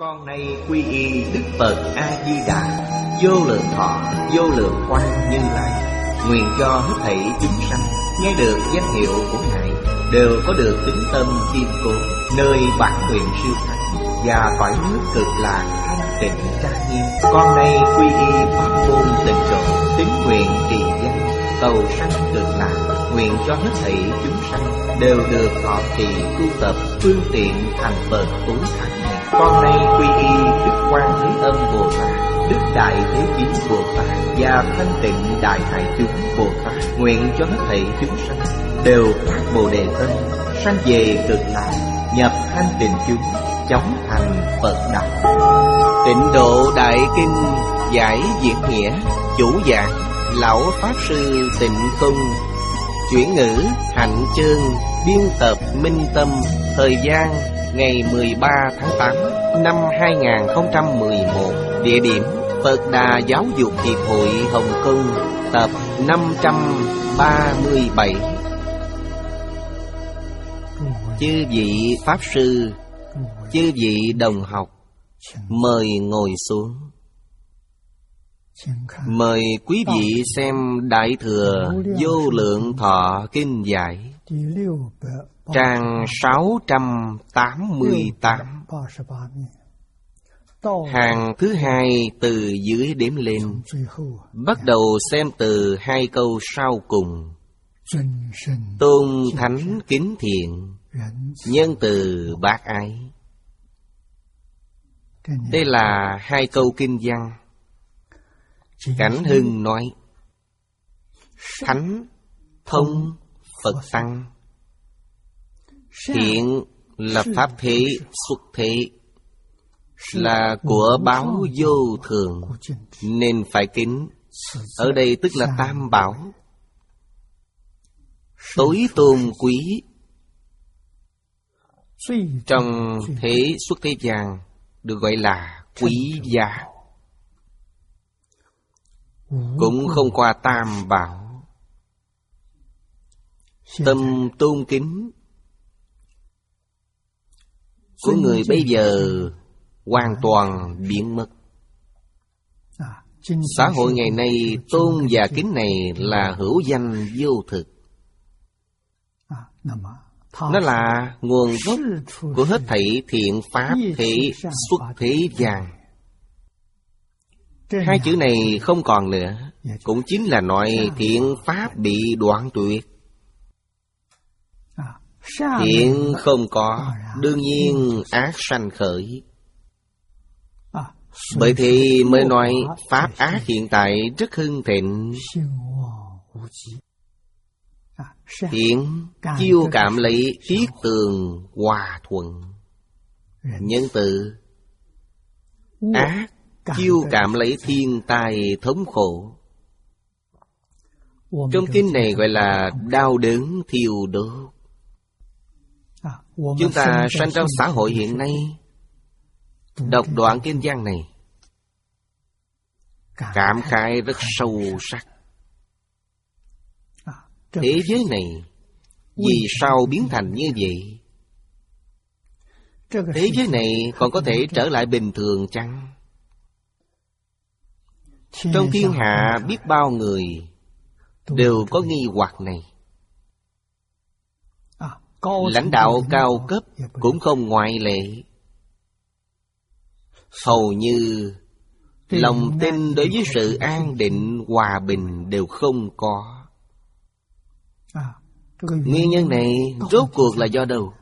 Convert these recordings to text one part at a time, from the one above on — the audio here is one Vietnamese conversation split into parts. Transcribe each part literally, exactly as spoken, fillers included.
Con nay quy y Đức Phật A Di Đà, vô lượng thọ, vô lượng quang Như Lai. Nguyện cho hết thảy chúng sanh nghe được danh hiệu của Ngài đều có được tính tâm kiên cố, nơi bản nguyện siêu thắng và cõi nước cực lạc thanh tịnh trang nghiêm. Con nay quy y pháp môn tịnh độ, tín nguyện trì danh, cầu sanh cực lạc. Nguyện cho hết thảy chúng sanh đều được thọ trì tu tập phương tiện thành Phật tối thắng này. Con nay quy y Đức Quan Thế Âm Bồ Tát, Đức Đại Thế Chí Bồ Tát và Thanh Tịnh Đại Hải Chúng Bồ Tát. Nguyện cho hết thảy chúng sanh đều phát Bồ Đề tâm, sanh về cực lạc, nhập thanh tịnh chúng, chóng thành Phật đạo. Tịnh Độ Đại Kinh giải diễn nghĩa, chủ giảng Lão Pháp Sư Tịnh Không, chuyển ngữ Hạnh Chương, biên tập Minh Tâm. Thời gian ngày mười ba tháng tám năm hai nghìn không trăm mười một. Địa điểm Phật Đà Giáo dục Hiệp hội Hồng Kông, tập năm trăm ba mươi bảy. Chư vị Pháp Sư, chư vị đồng học, mời ngồi xuống. Mời quý vị xem Đại Thừa Vô Lượng Thọ Kinh giải, trang sáu trăm tám mươi tám, hàng thứ hai từ dưới đếm lên. Bắt đầu xem từ hai câu sau cùng. Tôn thánh kính thiện, nhân từ bác ái. Đây là hai câu kinh văn. Cảnh Hưng nói: thánh thông Phật tăng, thiện là pháp thế xuất thế, là của báo vô thường nên phải kính. Ở đây tức là tam bảo, tối tôn quý. Trong thế xuất thế gian được gọi là quý giá, cũng không qua tam bảo. Tâm tôn kính của người bây giờ hoàn toàn biến mất. Xã hội ngày nay tôn và kính này là hữu danh vô thực. Nó là nguồn gốc của hết thảy thiện pháp thế xuất thế gian. Hai chữ này không còn nữa, cũng chính là nói thiện pháp bị đoạn tuyệt. Thiện không có, đương nhiên ác sanh khởi. Bởi thì mới nói pháp ác hiện tại rất hưng thịnh. Thiện chiêu cảm lấy thiết tường hòa thuận, nhân từ. Ác chiêu cảm lấy thiên tai thống khổ. Trong kinh này gọi là đau đớn thiêu đốt. Chúng ta sanh trong xã hội hiện nay, đọc đoạn kinh văn này cảm khái rất sâu sắc. Thế giới này vì sao biến thành như vậy? Thế giới này còn có thể trở lại bình thường chăng? Trong thiên hạ biết bao người đều có nghi hoặc này. Lãnh đạo cao cấp cũng không ngoại lệ. Hầu như lòng tin đối với sự an định, hòa bình đều không có. Nguyên nhân này rốt cuộc là do đâu?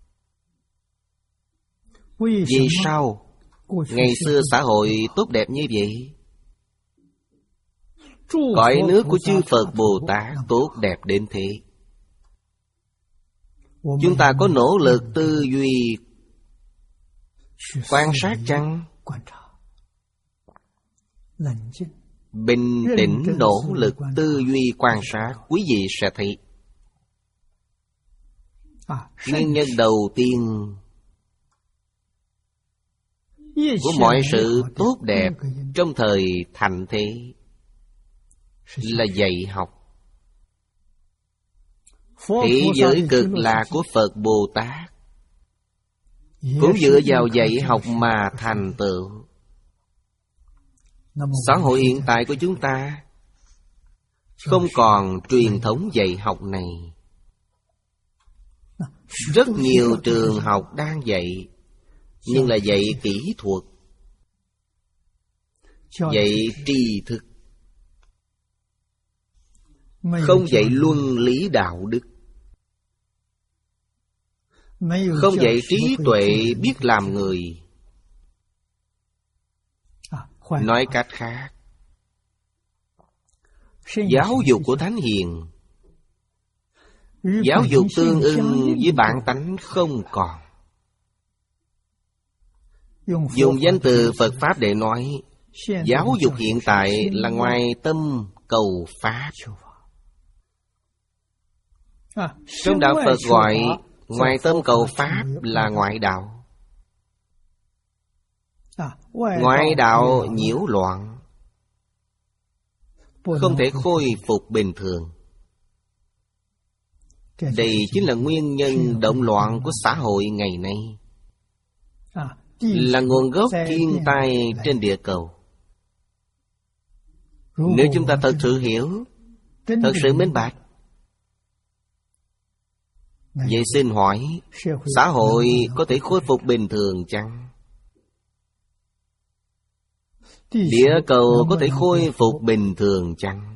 Vì sao ngày xưa xã hội tốt đẹp như vậy? Cõi nước của chư Phật Bồ Tát tốt đẹp đến thế. Chúng ta có nỗ lực tư duy quan sát chăng? Bình tĩnh nỗ lực tư duy quan sát, quý vị sẽ thấy nguyên nhân đầu tiên của mọi sự tốt đẹp trong thời thạnh thế là dạy học. Thế giới cực lạc của Phật Bồ Tát cũng dựa vào dạy học mà thành tựu. Xã hội hiện tại của chúng ta không còn truyền thống dạy học này. Rất nhiều trường học đang dạy, nhưng là dạy kỹ thuật, dạy tri thức, không dạy luân lý đạo đức, không dạy trí tuệ biết làm người. Nói cách khác, giáo dục của Thánh Hiền, giáo dục tương ưng với bản tánh không còn. Dùng danh từ Phật Pháp để nói, giáo dục hiện tại là ngoài tâm cầu Pháp. Trong đạo Phật gọi ngoài tâm cầu Pháp là ngoại đạo. Ngoại đạo nhiễu loạn, không thể khôi phục bình thường. Đây chính là nguyên nhân động loạn của xã hội ngày nay, là nguồn gốc thiên tai trên địa cầu. Nếu chúng ta thật sự hiểu, thật sự minh bạch, vậy xin hỏi, xã hội có thể khôi phục bình thường chăng? Địa cầu có thể khôi phục bình thường chăng?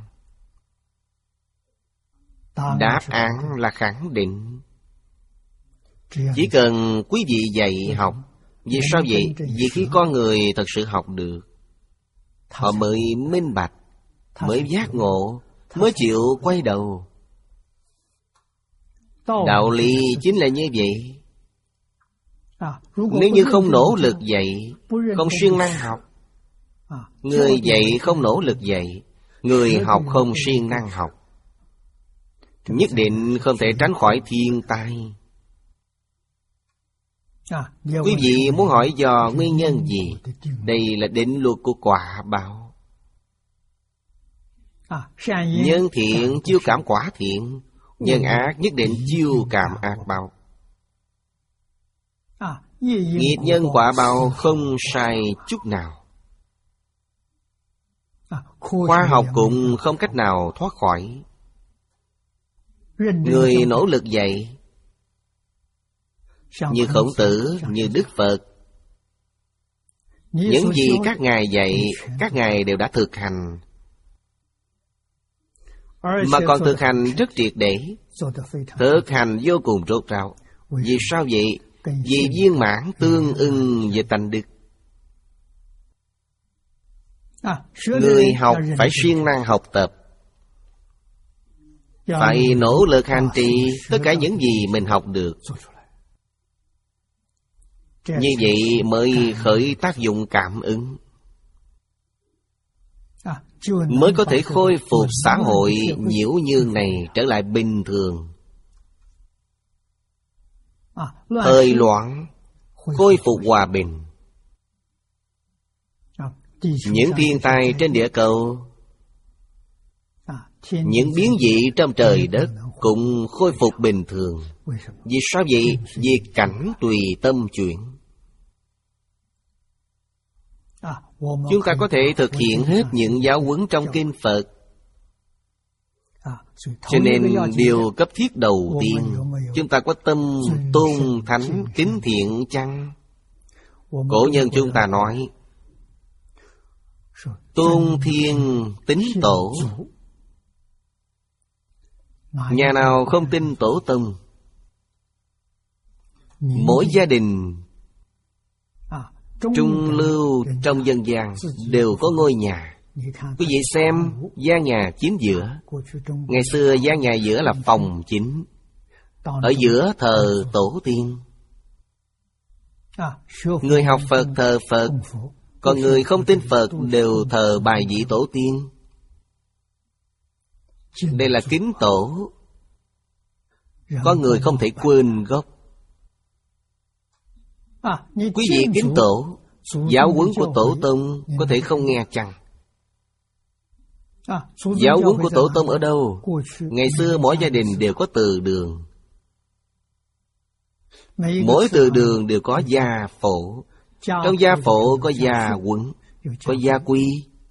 Đáp án là khẳng định. Chỉ cần quý vị dạy học. Vì sao vậy? Vì khi con người thật sự học được, họ mới minh bạch, mới giác ngộ, mới chịu quay đầu. Đạo lý chính là như vậy. Nếu như không nỗ lực dạy, không siêng năng học, người dạy không nỗ lực dạy, người học không siêng năng học, nhất định không thể tránh khỏi thiên tai. Quý vị muốn hỏi do nguyên nhân gì? Đây là định luật của quả báo. Nhân thiện chiêu cảm quả thiện, nhân ác nhất định chiêu cảm ác báo. Nghiệp nhân quả báo không sai chút nào. Khoa học cũng không cách nào thoát khỏi. Người nỗ lực dạy, như Khổng Tử, như Đức Phật, những gì các ngài dạy, các ngài đều đã thực hành, mà còn thực hành rất triệt để, thực hành vô cùng rốt ráo. Vì sao vậy? Vì viên mãn tương ưng về tánh đức. Người học phải siêng năng học tập, phải nỗ lực hành trì tất cả những gì mình học được. Như vậy mới khởi tác dụng cảm ứng, mới có thể khôi phục xã hội nhiễu nhương này trở lại bình thường. Thời loạn khôi phục hòa bình. Những thiên tai trên địa cầu, những biến dị trong trời đất cũng khôi phục bình thường. Vì sao vậy? Vì cảnh tùy tâm chuyển. Chúng ta có thể thực hiện hết những giáo huấn trong kinh Phật. Cho nên điều cấp thiết đầu tiên, chúng ta có tâm tôn thánh kính thiện chăng? Cổ nhân chúng ta nói, tôn thiên tín tổ. Nhà nào không tin tổ tông, mỗi gia đình trung lưu trong dân gian đều có ngôi nhà. Quý vị xem, gian nhà chính giữa. Ngày xưa gian nhà giữa là phòng chính, ở giữa thờ tổ tiên. Người học Phật thờ Phật, còn người không tin Phật đều thờ bài vị tổ tiên. Đây là kính tổ. Có người không thể quên gốc. Quý vị kính tổ, giáo huấn của tổ tông có thể không nghe chăng? Giáo huấn của tổ tông ở đâu? Ngày xưa mỗi gia đình đều có từ đường. Mỗi từ đường đều có gia phổ. Trong gia phổ có gia quẩn, có gia quy.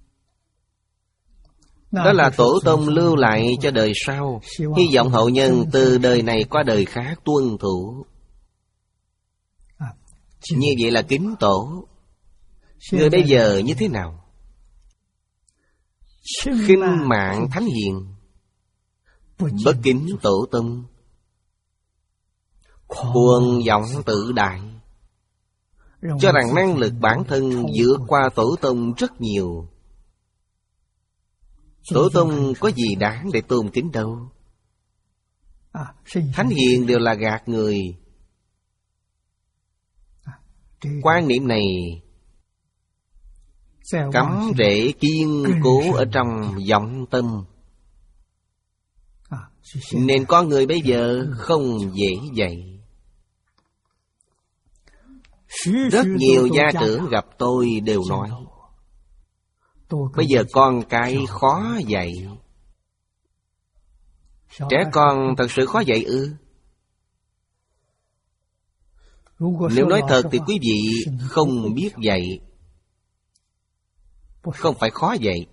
Đó là tổ tông lưu lại cho đời sau, hy vọng hậu nhân từ đời này qua đời khác tuân thủ. Như vậy là kính tổ. Người bây giờ như thế nào? Khinh mạng thánh hiền, bất kính tổ tông, cuồng vọng tự đại, cho rằng năng lực bản thân vượt qua tổ tông rất nhiều. Tổ tông có gì đáng để tôn kính đâu. Thánh hiền đều là gạt người. Quan niệm này cắm rễ kiên cố ở trong vọng tâm, nên con người bây giờ không dễ dạy. Rất nhiều gia trưởng gặp tôi đều nói, bây giờ con cái khó dạy. Trẻ con thật sự khó dạy ư? Nếu nói thật thì quý vị không biết dạy, không phải khó dạy.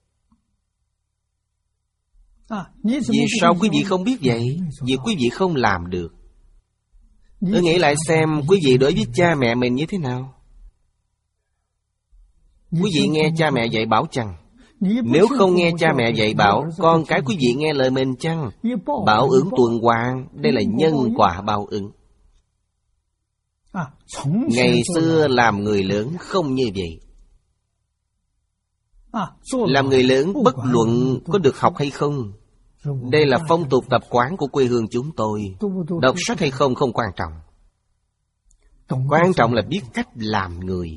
Vì sao quý vị không biết dạy? Vì quý vị không làm được. Tôi nghĩ lại xem quý vị đối với cha mẹ mình như thế nào. Quý vị nghe cha mẹ dạy bảo chăng? Nếu không nghe cha mẹ dạy bảo, con cái quý vị nghe lời mình chăng? Báo ứng tuần hoàn, đây là nhân quả báo ứng. Ngày xưa làm người lớn không như vậy. Làm người lớn bất luận có được học hay không, đây là phong tục tập quán của quê hương chúng tôi. Đọc sách hay không không quan trọng. Quan trọng là biết cách làm người.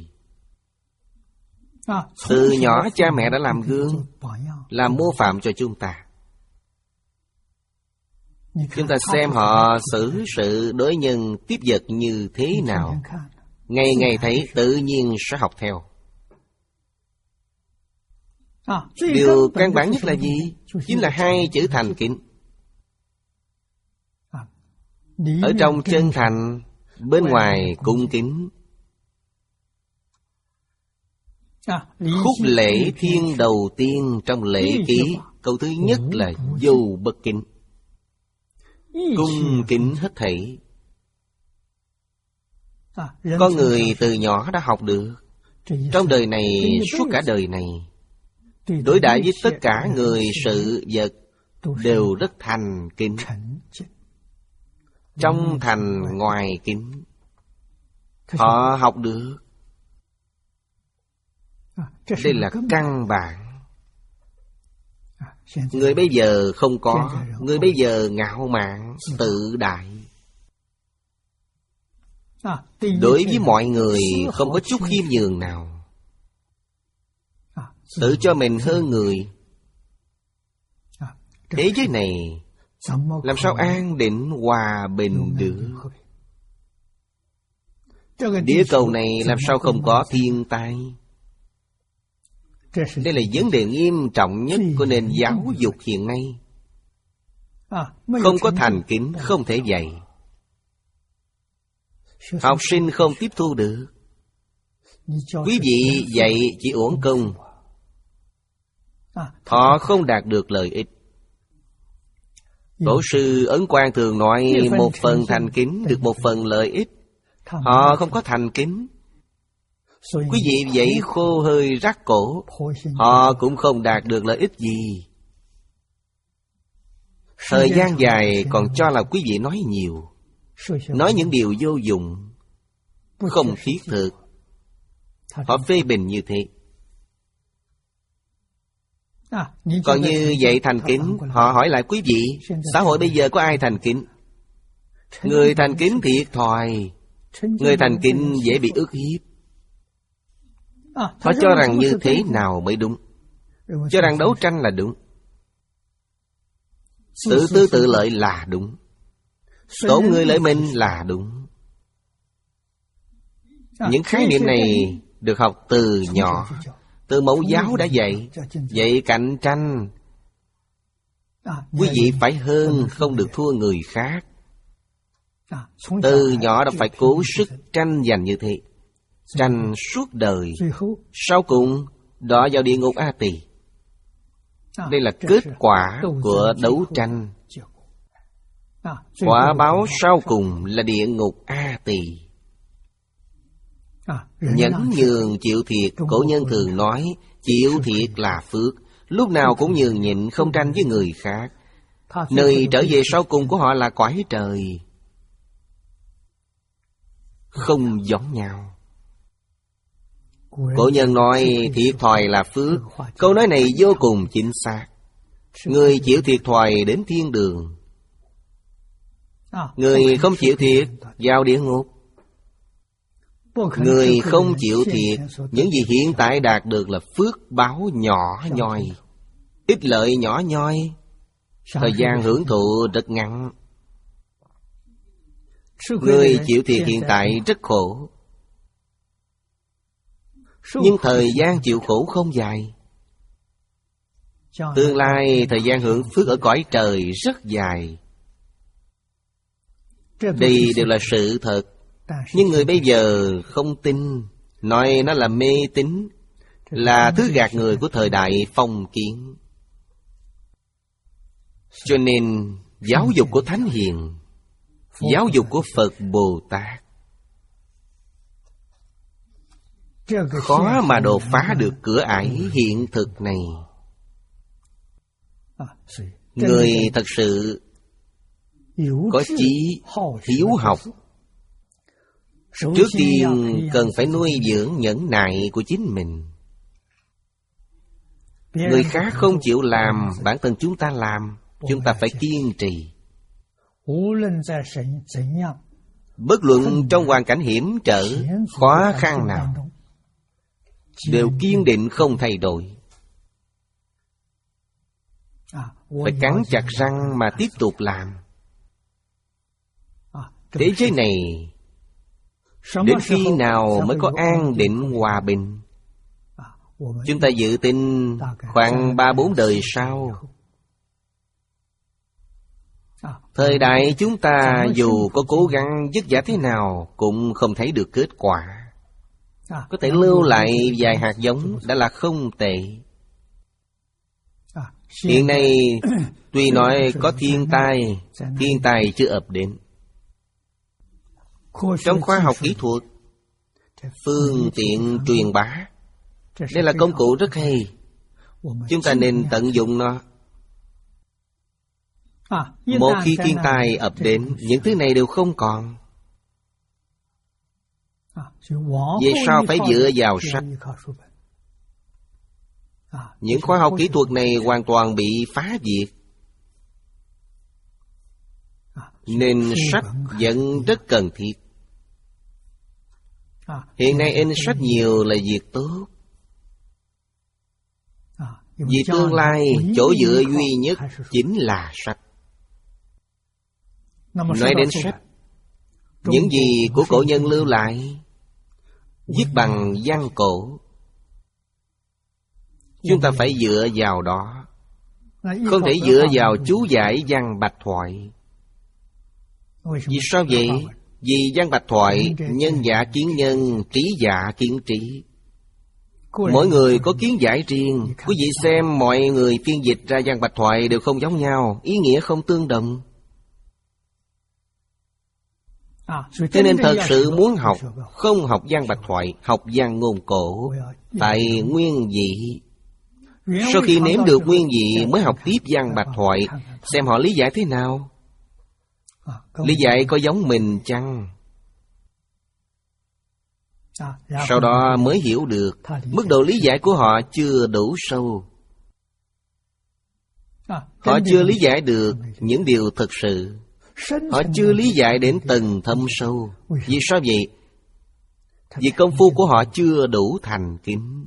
Từ nhỏ cha mẹ đã làm gương, làm mô phạm cho chúng ta. Chúng ta xem họ xử sự đối nhân tiếp vật như thế nào, ngày ngày thấy tự nhiên sẽ học theo. Điều căn bản nhất là gì? Chính là hai chữ thành kính. Ở trong chân thành, bên ngoài cung kính. Khúc lễ thiên đầu tiên trong lễ ký, câu thứ nhất là vô bất kính. Cung kính hết thảy. Có người từ nhỏ đã học được. Trong đời này, suốt cả đời này, đối đãi với tất cả người sự vật đều rất thành kính. Trong thành ngoài kính. Họ học được. Đây là căn bản. Người bây giờ không có. Người bây giờ ngạo mạn, tự đại. Đối với mọi người không có chút khiêm nhường nào. Tự cho mình hơn người. Thế giới này làm sao an định hòa bình được? Địa cầu này làm sao không có thiên tai? Đây là vấn đề nghiêm trọng nhất của nền giáo dục hiện nay. Không có thành kính không thể dạy. Học sinh không tiếp thu được. Quý vị dạy chỉ uổng công. Họ không đạt được lợi ích. Tổ sư Ấn Quang thường nói một phần thành kính được một phần lợi ích. Họ không có thành kính. Quý vị dạy khô hơi rắc cổ, họ cũng không đạt được lợi ích gì. Thời gian dài còn cho là quý vị nói nhiều, nói những điều vô dụng, không thiết thực. Họ phê bình như thế. Còn như dạy thành kính, họ hỏi lại quý vị, xã hội bây giờ có ai thành kính? Người thành kính thiệt thòi. Người thành kính dễ bị ức hiếp. Họ cho rằng như thế nào mới đúng, cho rằng đấu tranh là đúng, tự tư tự lợi là đúng, tổn người lợi mình là đúng. Những khái niệm này được học từ nhỏ. Từ mẫu giáo đã dạy. Dạy cạnh tranh. Quý vị phải hơn, không được thua người khác. Từ nhỏ đã phải cố sức tranh giành như thế, tranh suốt đời. Sau cùng đọa vào địa ngục A Tỳ. Đây là kết quả của đấu tranh. Quả báo sau cùng là địa ngục A Tỳ. Nhẫn nhường chịu thiệt, cổ nhân thường nói chịu thiệt là phước. Lúc nào cũng nhường nhịn, không tranh với người khác. Nơi trở về sau cùng của họ là cõi trời, không giống nhau. Cổ nhân nói thiệt thòi là phước. Câu nói này vô cùng chính xác. Người chịu thiệt thòi đến thiên đường, người không chịu thiệt vào địa ngục. Người không chịu thiệt, những gì hiện tại đạt được là phước báo nhỏ nhoi, ích lợi nhỏ nhoi, thời gian hưởng thụ rất ngắn. Người chịu thiệt hiện tại rất khổ, nhưng thời gian chịu khổ không dài. Tương lai thời gian hưởng phước ở cõi trời rất dài. Đây đều là sự thật. Nhưng người bây giờ không tin, nói nó là mê tín, là thứ gạt người của thời đại phong kiến. Cho nên giáo dục của Thánh Hiền, giáo dục của Phật Bồ Tát khó mà đột phá được cửa ải hiện thực này. Người thật sự có chí hiếu học, trước tiên cần phải nuôi dưỡng nhẫn nại của chính mình. Người khác không chịu làm, bản thân chúng ta làm. Chúng ta phải kiên trì. Bất luận trong hoàn cảnh hiểm trở, khó khăn nào, đều kiên định không thay đổi. Phải cắn chặt răng mà tiếp tục làm. Thế giới này đến khi nào mới có an định hòa bình? Chúng ta dự tin khoảng ba bốn đời sau. Thời đại chúng ta dù có cố gắng vất vả thế nào cũng không thấy được kết quả. Có thể lưu lại vài hạt giống đã là không tệ. Hiện nay tuy nói có thiên tai, thiên tai chưa ập đến. Trong khoa học kỹ thuật, phương tiện truyền bá, đây là công cụ rất hay. Chúng ta nên tận dụng nó. Một khi thiên tai ập đến, những thứ này đều không còn. Về sau phải dựa vào sách. Những khoa học kỹ thuật này hoàn toàn bị phá diệt, nên sách vẫn rất cần thiết. Hiện nay in sách nhiều là việc tốt. Vì tương lai chỗ dựa duy nhất chính là sách. Nói đến sách, những gì của cổ nhân lưu lại viết bằng văn cổ, chúng ta phải dựa vào đó, không thể dựa vào chú giải văn bạch thoại. Vì sao vậy? Vì văn bạch thoại, nhân giả kiến nhân, trí giả kiến trí. Mỗi người có kiến giải riêng. Quý vị xem mọi người phiên dịch ra văn bạch thoại đều không giống nhau, ý nghĩa không tương đồng. Cho nên thật sự muốn học, không học văn bạch thoại, học văn ngôn cổ, tại nguyên vị. Sau khi nếm được nguyên vị mới học tiếp văn bạch thoại, xem họ lý giải thế nào. Lý giải có giống mình chăng? Sau đó mới hiểu được mức độ lý giải của họ chưa đủ sâu. Họ chưa lý giải được những điều thực sự. Họ chưa lý giải đến tầng thâm sâu. Vì sao vậy? Vì công phu của họ chưa đủ thành kính.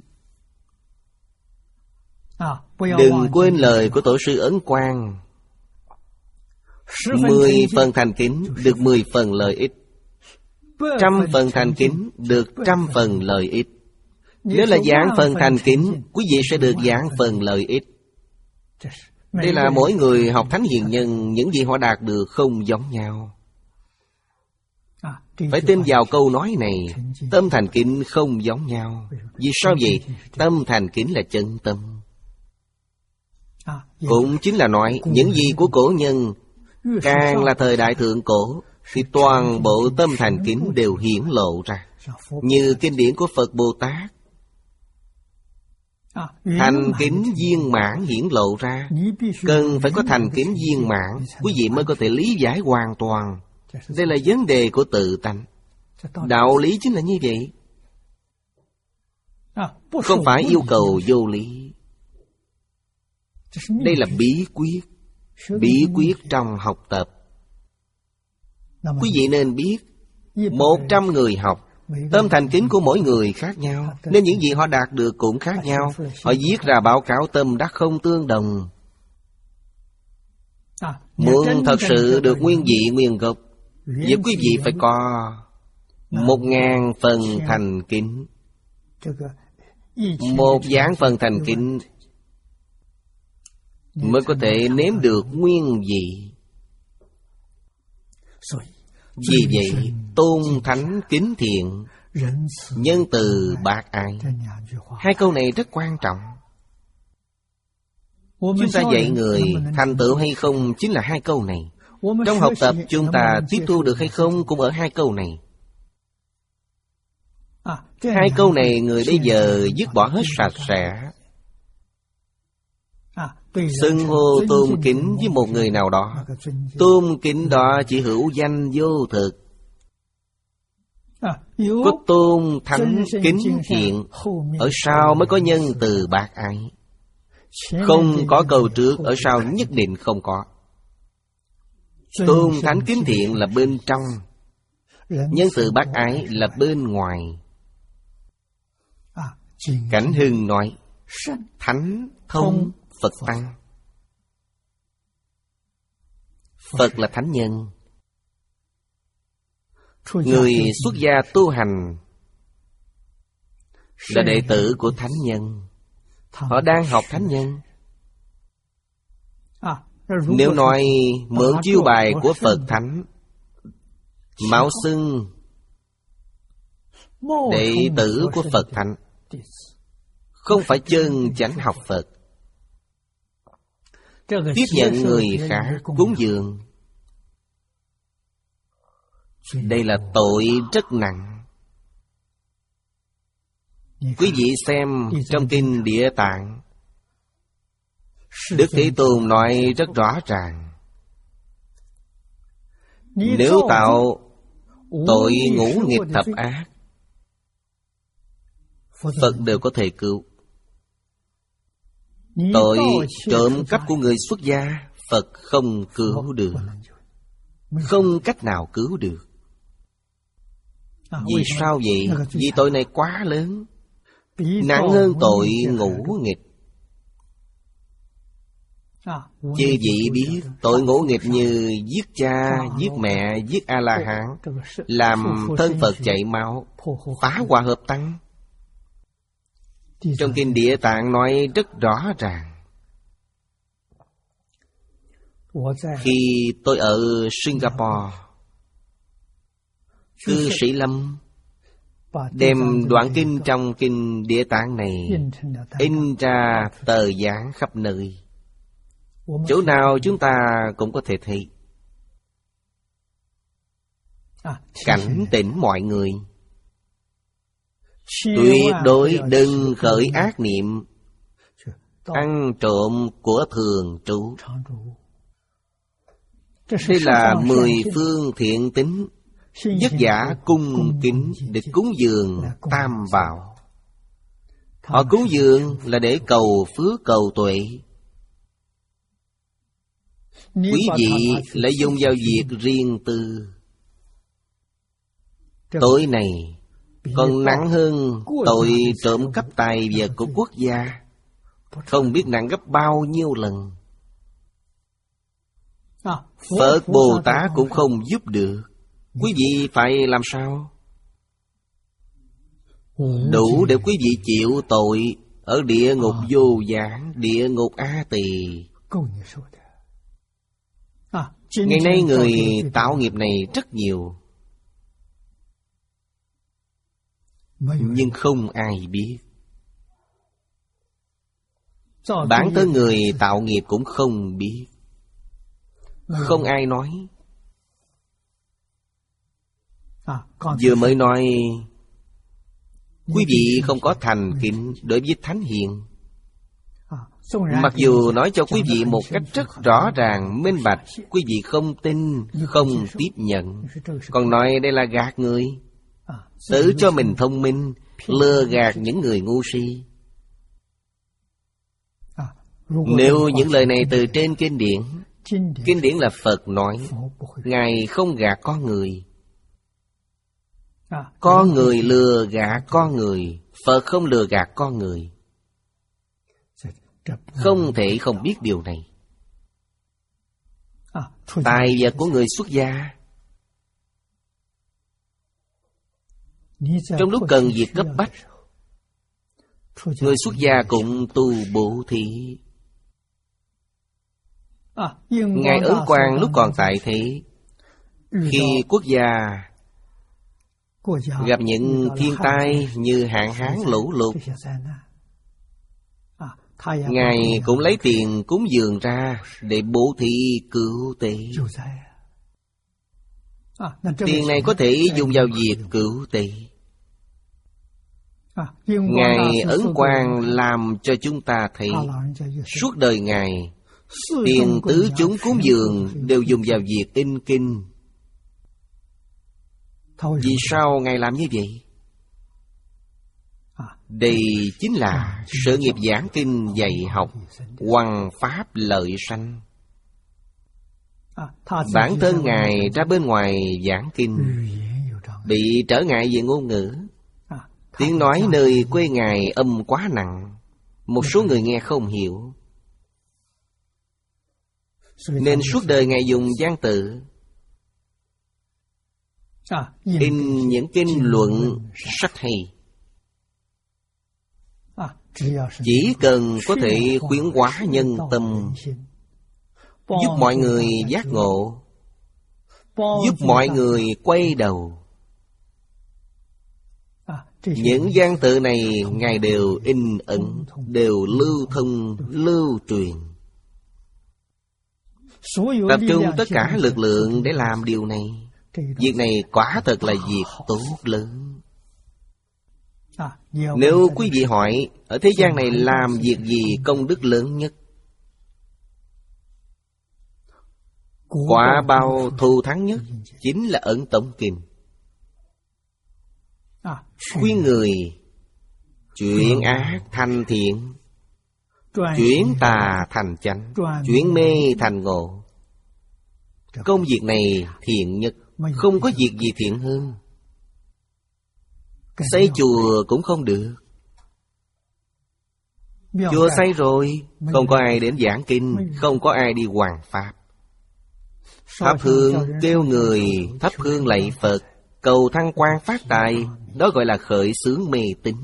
Đừng quên lời của tổ sư Ấn Quang: Mười phần thành kính được mười phần lợi ích, trăm phần thành kính được trăm phần lợi ích. Nếu là giảng phần thành kính, quý vị sẽ được giảng phần lợi ích. Đây là mỗi người học Thánh Hiền Nhân, những gì họ đạt được không giống nhau. Phải tin vào câu nói này. Tâm thành kính không giống nhau. Vì sao vậy? Tâm thành kính là chân tâm. Cũng chính là nói những gì của cổ nhân, càng là thời đại thượng cổ, thì toàn bộ tâm thành kính đều hiển lộ ra. Như kinh điển của Phật Bồ Tát, thành kính viên mãn hiển lộ ra. Cần phải có thành kính viên mãn, quý vị mới có thể lý giải hoàn toàn. Đây là vấn đề của tự tánh. Đạo lý chính là như vậy, không phải yêu cầu vô lý. Đây là bí quyết. Bí quyết trong học tập. Quý vị nên biết, một trăm người học, tâm thành kính của mỗi người khác nhau, nên những gì họ đạt được cũng khác nhau. Họ viết ra báo cáo tâm đắc không tương đồng. Muốn thật sự được nguyên vị nguyên gốc, vậy quý vị phải có một ngàn phần thành kính. Một vạn phần thành kính mới có thể nếm được nguyên vị. Vì vậy, tôn thánh kính thiện, nhân từ bác ái, hai câu này rất quan trọng. Chúng ta dạy người thành tựu hay không chính là hai câu này. Trong học tập chúng ta tiếp thu được hay không cũng ở hai câu này. Hai câu này người bây giờ dứt bỏ hết sạch sẽ. Xưng hô tôn kính với một người nào đó, tôn kính đó chỉ hữu danh vô thực. Có tôn thánh kính thiện, ở sau mới có nhân từ bác ái. Không có câu trước, ở sau nhất định không có. Tôn thánh kính thiện là bên trong, nhân từ bác ái là bên ngoài. Cảnh Hưng nói, thánh thông Phật tăng. Phật là thánh nhân. Người xuất gia tu hành là đệ tử của thánh nhân. Họ đang học thánh nhân. Nếu nói mượn chiêu bài của Phật thánh, mạo xưng đệ tử của Phật thánh, không phải chân chánh học Phật. Tiếp nhận người khác cúng dường, đây là tội rất nặng. Quý vị xem trong kinh Địa Tạng, Đức Thế Tôn nói rất rõ ràng, nếu tạo tội ngũ nghịch thập ác, Phật đều có thể cứu. Tội trộm cắp của người xuất gia, Phật không cứu được, không cách nào cứu được. Vì sao vậy? Vì tội này quá lớn, nặng hơn tội ngũ nghịch. Chư vị biết tội ngũ nghịch như giết cha, giết mẹ, giết A-la-hán, làm thân Phật chảy máu, phá hòa hợp tăng. Trong kinh Địa Tạng nói rất rõ ràng. Khi tôi ở Singapore, cư sĩ Lâm đem đoạn kinh trong kinh Địa Tạng này in ra tờ giảng khắp nơi, chỗ nào chúng ta cũng có thể thấy, cảnh tỉnh mọi người tuyệt đối đừng khởi ác niệm ăn trộm của thường trụ. Đây là mười phương thiện tính, vất vả cung kính để cúng dường tam bảo. Họ cúng dường là để cầu phước cầu tuệ. Quý vị lại dùng vào việc riêng tư, tội này còn nặng hơn tội trộm cắp tài vật của quốc gia, không biết nặng gấp bao nhiêu lần. Phật Bồ Tát cũng không giúp được. Quý vị phải làm sao? Đủ để quý vị chịu tội ở địa ngục vô gián, địa ngục A Tỳ. Ngày nay người tạo nghiệp này rất nhiều. nhưng không ai biết. Bản thân người tạo nghiệp cũng không biết. Không ai nói. Vừa mới nói quý vị không có thành kính đối với Thánh Hiền. Mặc dù nói cho quý vị một cách rất rõ ràng, minh bạch, quý vị không tin, không tiếp nhận. Còn nói đây là gạt người, tự cho mình thông minh, lừa gạt những người ngu si. Nếu những lời này từ trên kinh điển, kinh điển là Phật nói, Ngài không gạt con người. Con người lừa gạt con người, Phật không lừa gạt con người. Không thể không biết điều này. Tài vật của người xuất gia, trong lúc cần việc cấp bách, người xuất gia cũng tu bố thí. Ngài Ấn Quang lúc còn tại thế, khi quốc gia gặp những thiên tai như hạn hán lũ lụt, Ngài cũng lấy tiền cúng dường ra để bố thí cứu tế. Tiền này có thể dùng vào việc cứu tế. Ngài Ấn Quang làm cho chúng ta thấy suốt đời Ngài, tiền tứ chúng cúng dường đều dùng vào việc in kinh. Vì sao Ngài làm như vậy? Đây chính là sự nghiệp giảng kinh dạy học, hoằng pháp lợi sanh. Bản thân Ngài ra bên ngoài giảng kinh, bị trở ngại về ngôn ngữ. Tiếng nói nơi quê Ngài âm quá nặng, một số người nghe không hiểu, nên suốt đời Ngài dùng văn tự in những kinh luận rất hay. Chỉ cần có thể khuyến hóa nhân tâm, giúp mọi người giác ngộ, giúp mọi người quay đầu. Những văn tự này Ngài đều in ẩn, đều lưu thông, lưu truyền. Tập trung tất cả lực lượng để làm điều này. Việc này quả thật là việc tốt lớn. Nếu quý vị hỏi, ở thế gian này làm việc gì công đức lớn nhất? Quả bao thù thắng nhất chính là Ấn Tống Kinh. Khuyên người chuyển ác thành thiện, chuyển tà thành chánh, chuyển mê thành ngộ. Công việc này thiện nhất, không có việc gì thiện hơn. Xây chùa cũng không được. Chùa xây rồi, không có ai đến giảng kinh, không có ai đi hoằng pháp. Thắp hương kêu người thắp hương lạy Phật, cầu thăng quan phát tài, đó gọi là khởi xướng mê tín.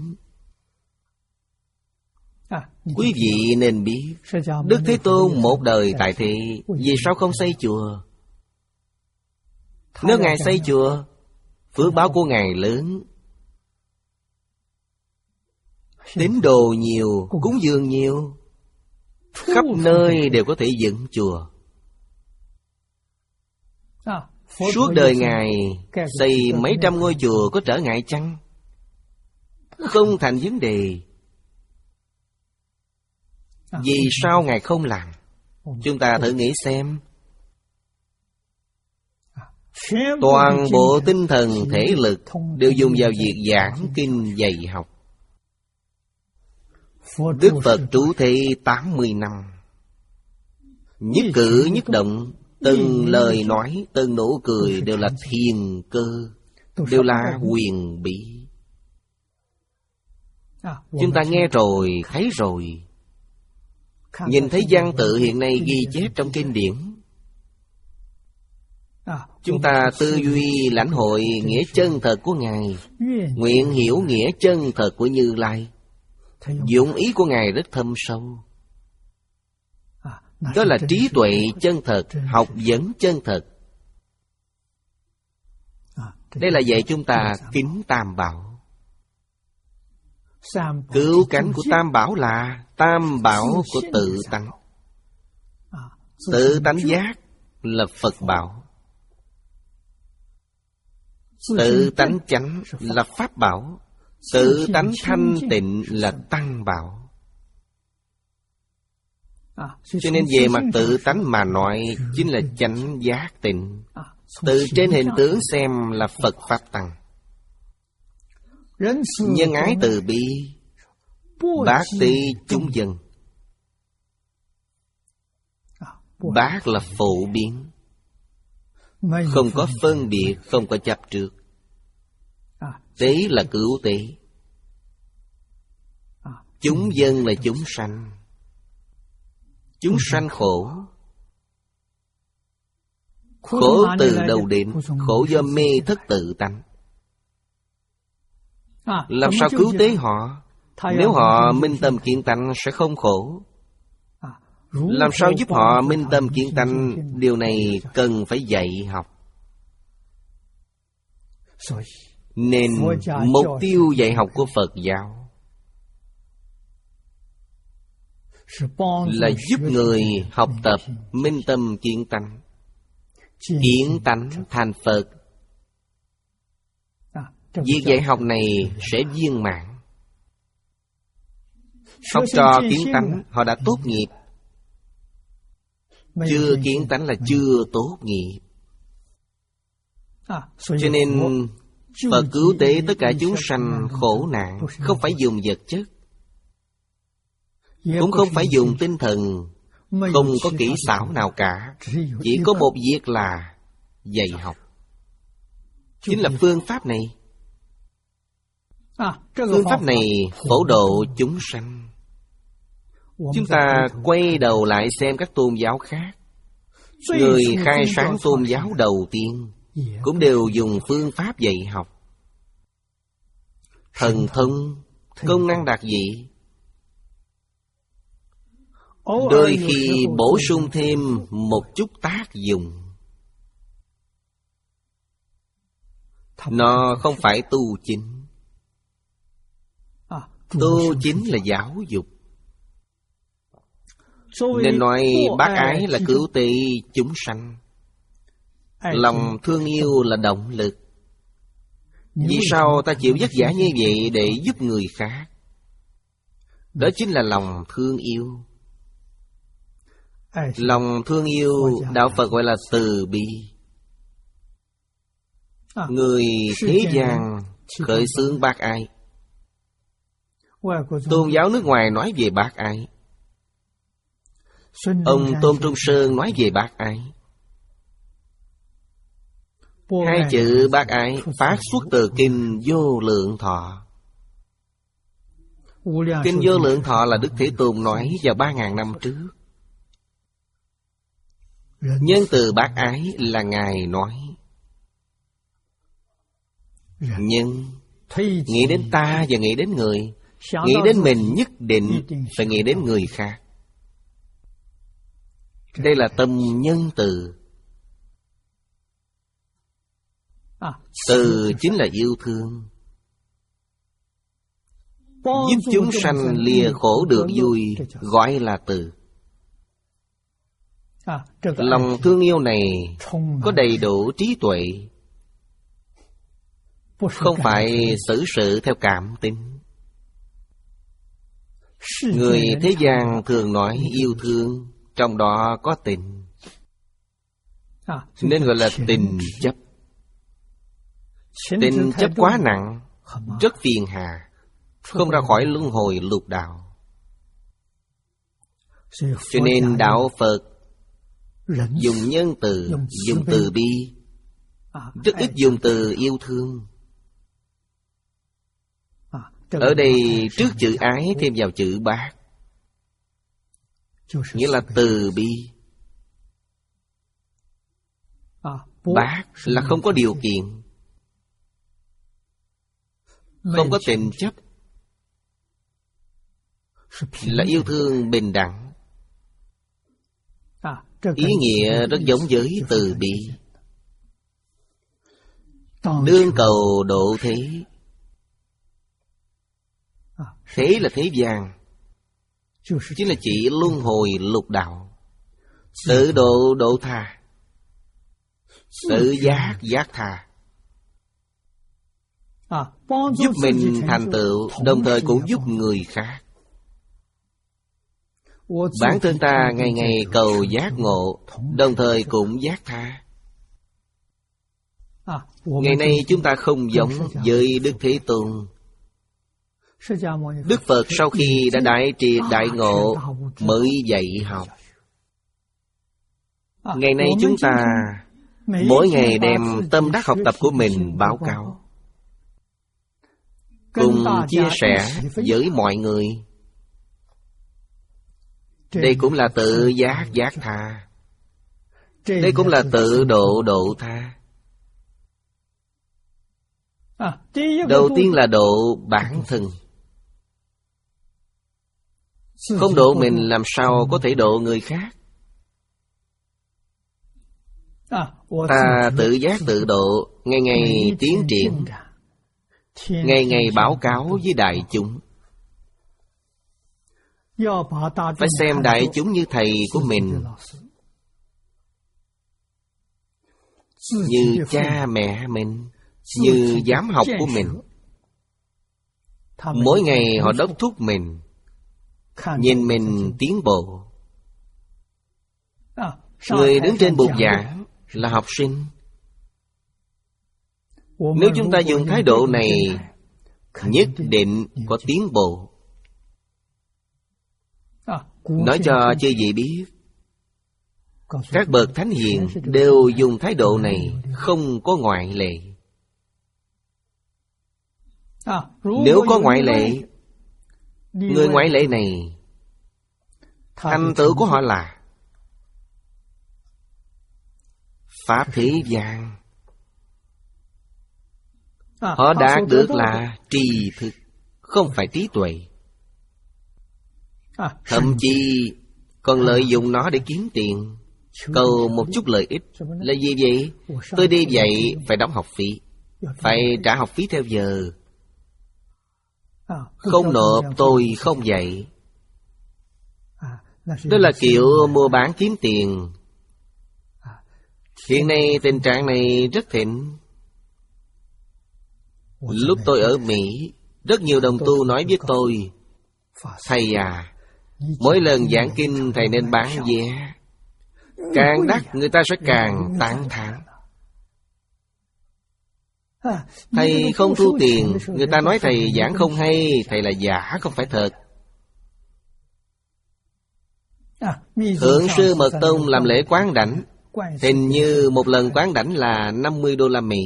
Quý vị nên biết, Đức Thế Tôn một đời tại thế, vì sao không xây chùa? Nếu Ngài xây chùa, phước báo của Ngài lớn, tín đồ nhiều, cúng dường nhiều, khắp nơi đều có thể dựng chùa. Suốt đời Ngài xây mấy trăm ngôi chùa có trở ngại chăng? Không thành vấn đề. Vì sao Ngài không làm? Chúng ta thử nghĩ xem. Toàn bộ tinh thần thể lực đều dùng vào việc giảng kinh dạy học. Đức Phật trú thế tám mươi năm, nhất cử nhất động, từng lời nói, từng nụ cười đều là thiên cơ, đều là huyền bí. Chúng ta nghe rồi, thấy rồi, nhìn thấy văn tự hiện nay ghi chép trong kinh điển. Chúng ta tư duy lãnh hội nghĩa chân thật của Ngài, nguyện hiểu nghĩa chân thật của Như Lai. Dụng ý của Ngài rất thâm sâu. Đó là trí tuệ chân thật, học vấn chân thật. Đây là dạy chúng ta kính Tam Bảo. Cứu cánh của Tam Bảo là Tam Bảo của tự tánh. Tự tánh giác là Phật bảo, tự tánh chánh là Pháp bảo, tự tánh thanh tịnh là Tăng bảo. Cho nên về mặt tự tánh mà nói chính là chánh giác tịnh. Từ trên hình tướng xem là Phật Pháp Tăng. Nhân ái từ bi, bác tí chúng dân. Bác là phổ biến, không có phân biệt, không có chấp trước. Tế là cứu tế. Chúng dân là chúng sanh. Chúng sanh khổ. Khổ từ đầu đến, khổ do mê thất tự tánh. Làm sao cứu tế họ? Nếu họ minh tâm kiến tánh sẽ không khổ. Làm sao giúp họ minh tâm kiến tánh? Điều này cần phải dạy học. Nên mục tiêu dạy học của Phật giáo là giúp người học tập minh tâm kiến tánh, kiến tánh thành Phật. Việc dạy học này sẽ viên mãn. Học trò kiến tánh họ đã tốt nghiệp, chưa kiến tánh là chưa tốt nghiệp. Cho nên Phật cứu tế tất cả chúng sanh khổ nạn, không phải dùng vật chất, cũng không phải dùng tinh thần, không có kỹ xảo nào cả. Chỉ có một việc là dạy học. Chính là phương pháp này. Phương pháp này phổ độ chúng sanh. Chúng ta quay đầu lại xem các tôn giáo khác. Người khai sáng tôn giáo đầu tiên cũng đều dùng phương pháp dạy học. Thần thông, công năng đặc dị. Đôi khi bổ sung thêm một chút tác dụng. Nó không phải tu chính. Tu chính là giáo dục. Nên nói bác ái là cứu tế chúng sanh, lòng thương yêu là động lực. Vì sao ta chịu vất vả như vậy để giúp người khác? Đó chính là lòng thương yêu. Lòng thương yêu Đạo Phật gọi là từ bi. Người thế gian khởi xướng bác ái. Tôn giáo nước ngoài nói về bác ái. Ông Tôn Trung Sơn nói về bác ái. Hai chữ bác ái phát xuất từ Kinh Vô Lượng Thọ. Kinh Vô Lượng Thọ là Đức Thế Tôn nói vào ba ngàn năm trước. Nhân từ bác ái là Ngài nói. Nhưng nghĩ đến ta và nghĩ đến người, nghĩ đến mình nhất định phải nghĩ đến người khác. Đây là tâm nhân từ. Từ chính là yêu thương. Giúp chúng sanh lìa khổ được vui gọi là từ. Lòng thương yêu này có đầy đủ trí tuệ, không phải xử sự theo cảm tính. Người thế gian thường nói yêu thương, trong đó có tình, nên gọi là tình chấp. Tình chấp quá nặng, rất phiền hà, không ra khỏi luân hồi lục đạo. Cho nên Đạo Phật dùng nhân từ, dùng từ bi, rất ít dùng từ yêu thương. Ở đây trước chữ ái thêm vào chữ bác, nghĩa là từ bi. Bác là không có điều kiện, không có tình chấp, là yêu thương bình đẳng. Ý nghĩa rất giống với từ bi. Đương cầu độ thế, Thế là thế gian, chính là chỉ luân hồi lục đạo. Tự độ độ tha, tự giác giác tha, giúp mình thành tựu, đồng thời cũng giúp người khác. Bản thân ta ngày ngày cầu giác ngộ, đồng thời cũng giác tha. Ngày nay chúng ta không giống với Đức Thế Tôn. Đức Phật sau khi đã đại triệt đại ngộ mới dạy học. Ngày nay chúng ta mỗi ngày đem tâm đắc học tập của mình báo cáo, cùng chia sẻ với mọi người. Đây cũng là tự giác giác tha. Đây cũng là tự độ độ tha. Đầu tiên là độ bản thân. Không độ mình làm sao có thể độ người khác. Ta tự giác tự độ, ngày ngày tiến triển, ngày ngày báo cáo với đại chúng. Phải xem đại chúng như thầy của mình, như cha mẹ mình, như giám học của mình. Mỗi ngày họ đốc thúc mình, nhìn mình tiến bộ. Người đứng trên bục giảng là học sinh. Nếu chúng ta dùng thái độ này, nhất định có tiến bộ. Nói cho chư vị biết, các bậc thánh hiền đều dùng thái độ này, không có ngoại lệ. Nếu có ngoại lệ, người ngoại lệ này, thành tựu của họ là pháp thế gian. Họ đạt được là tri thức, không phải trí tuệ. Thậm chí còn lợi dụng nó để kiếm tiền, cầu một chút lợi ích. Là gì vậy? Tôi đi dạy phải đóng học phí, phải trả học phí theo giờ. Không nộp tôi không dạy. Đó là kiểu mua bán kiếm tiền. Hiện nay tình trạng này rất thịnh. Lúc tôi ở Mỹ, rất nhiều đồng tu nói với tôi, thầy à, mỗi lần giảng kinh thầy nên bán vé. Càng đắt người ta sẽ càng tán thán. Thầy không thu tiền, người ta nói thầy giảng không hay, thầy là giả không phải thật. Thượng sư Mật Tông làm lễ quán đảnh, hình như một lần quán đảnh là năm mươi đô la Mỹ.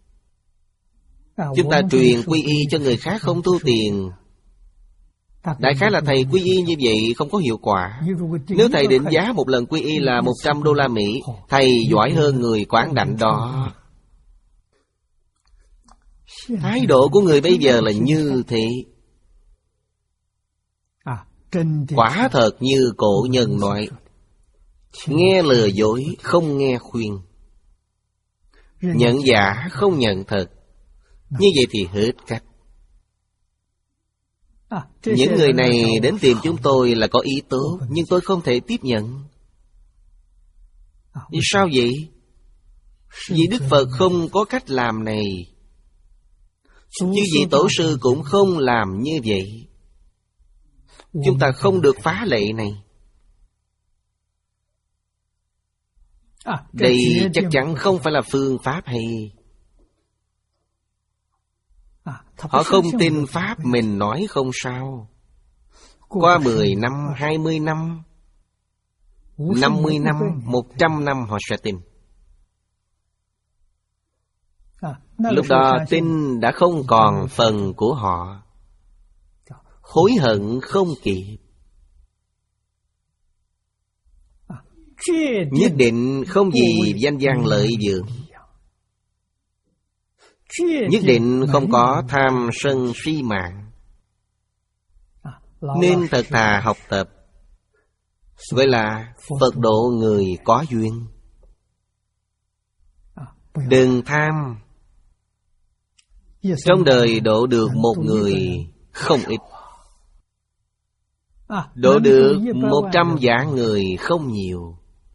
Chúng ta truyền quy y cho người khác không thu tiền. Đại khái là thầy quy y như vậy không có hiệu quả. Nếu thầy định giá một lần quy y là một trăm đô la Mỹ, thầy giỏi hơn người quán đảnh đó. Thái độ của người bây giờ là như thế. Quả thật như cổ nhân nói, nghe lừa dối không nghe khuyên, nhận giả không nhận thật. Như vậy thì hết cách. Những người này đến tìm chúng tôi là có ý tốt, nhưng tôi không thể tiếp nhận. Vì sao vậy? Vì Đức Phật không có cách làm này, chứ vị tổ sư cũng không làm như vậy. Chúng ta không được phá lệ này. Đây chắc chắn không phải là phương pháp hay. Họ không tin pháp mình nói không sao. Qua mười năm, hai mươi năm, năm mươi năm, một trăm năm họ sẽ tin. Lúc đó tin đã không còn phần của họ, hối hận không kịp. Nhất định không vì danh văn lợi dưỡng, nhất định không có tham sân si mạng. Nên thật thà học tập, gọi là Phật độ người có duyên. Đừng tham. Trong đời độ được một người không ít, Độ được một trăm vạn người không nhiều.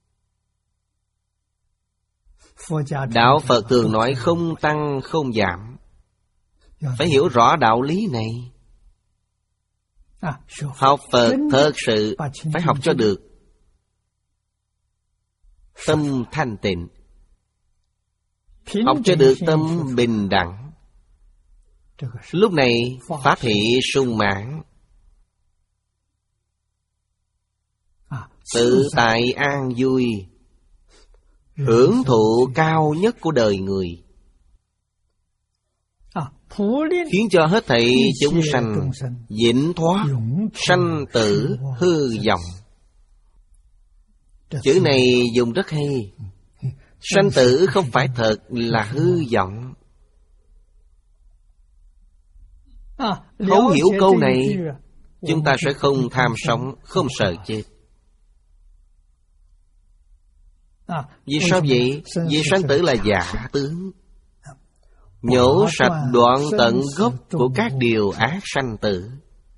Đạo Phật thường nói không tăng không giảm. Phải hiểu rõ đạo lý này. Học Phật thật sự phải học cho được tâm thanh tịnh, học cho được tâm bình đẳng. Lúc này pháp hỷ sung mãn, tự tại an vui, hưởng thụ cao nhất của đời người, khiến cho hết thảy chúng sanh vĩnh thoát sanh tử hư vọng. Chữ này dùng rất hay. Sanh tử không phải thật, là hư vọng. Thấu hiểu câu này, chúng ta sẽ không tham sống, không sợ chết. Vì sao vậy? Vì sanh tử là giả tướng, nhổ sạch đoạn tận gốc của các điều ác sanh tử.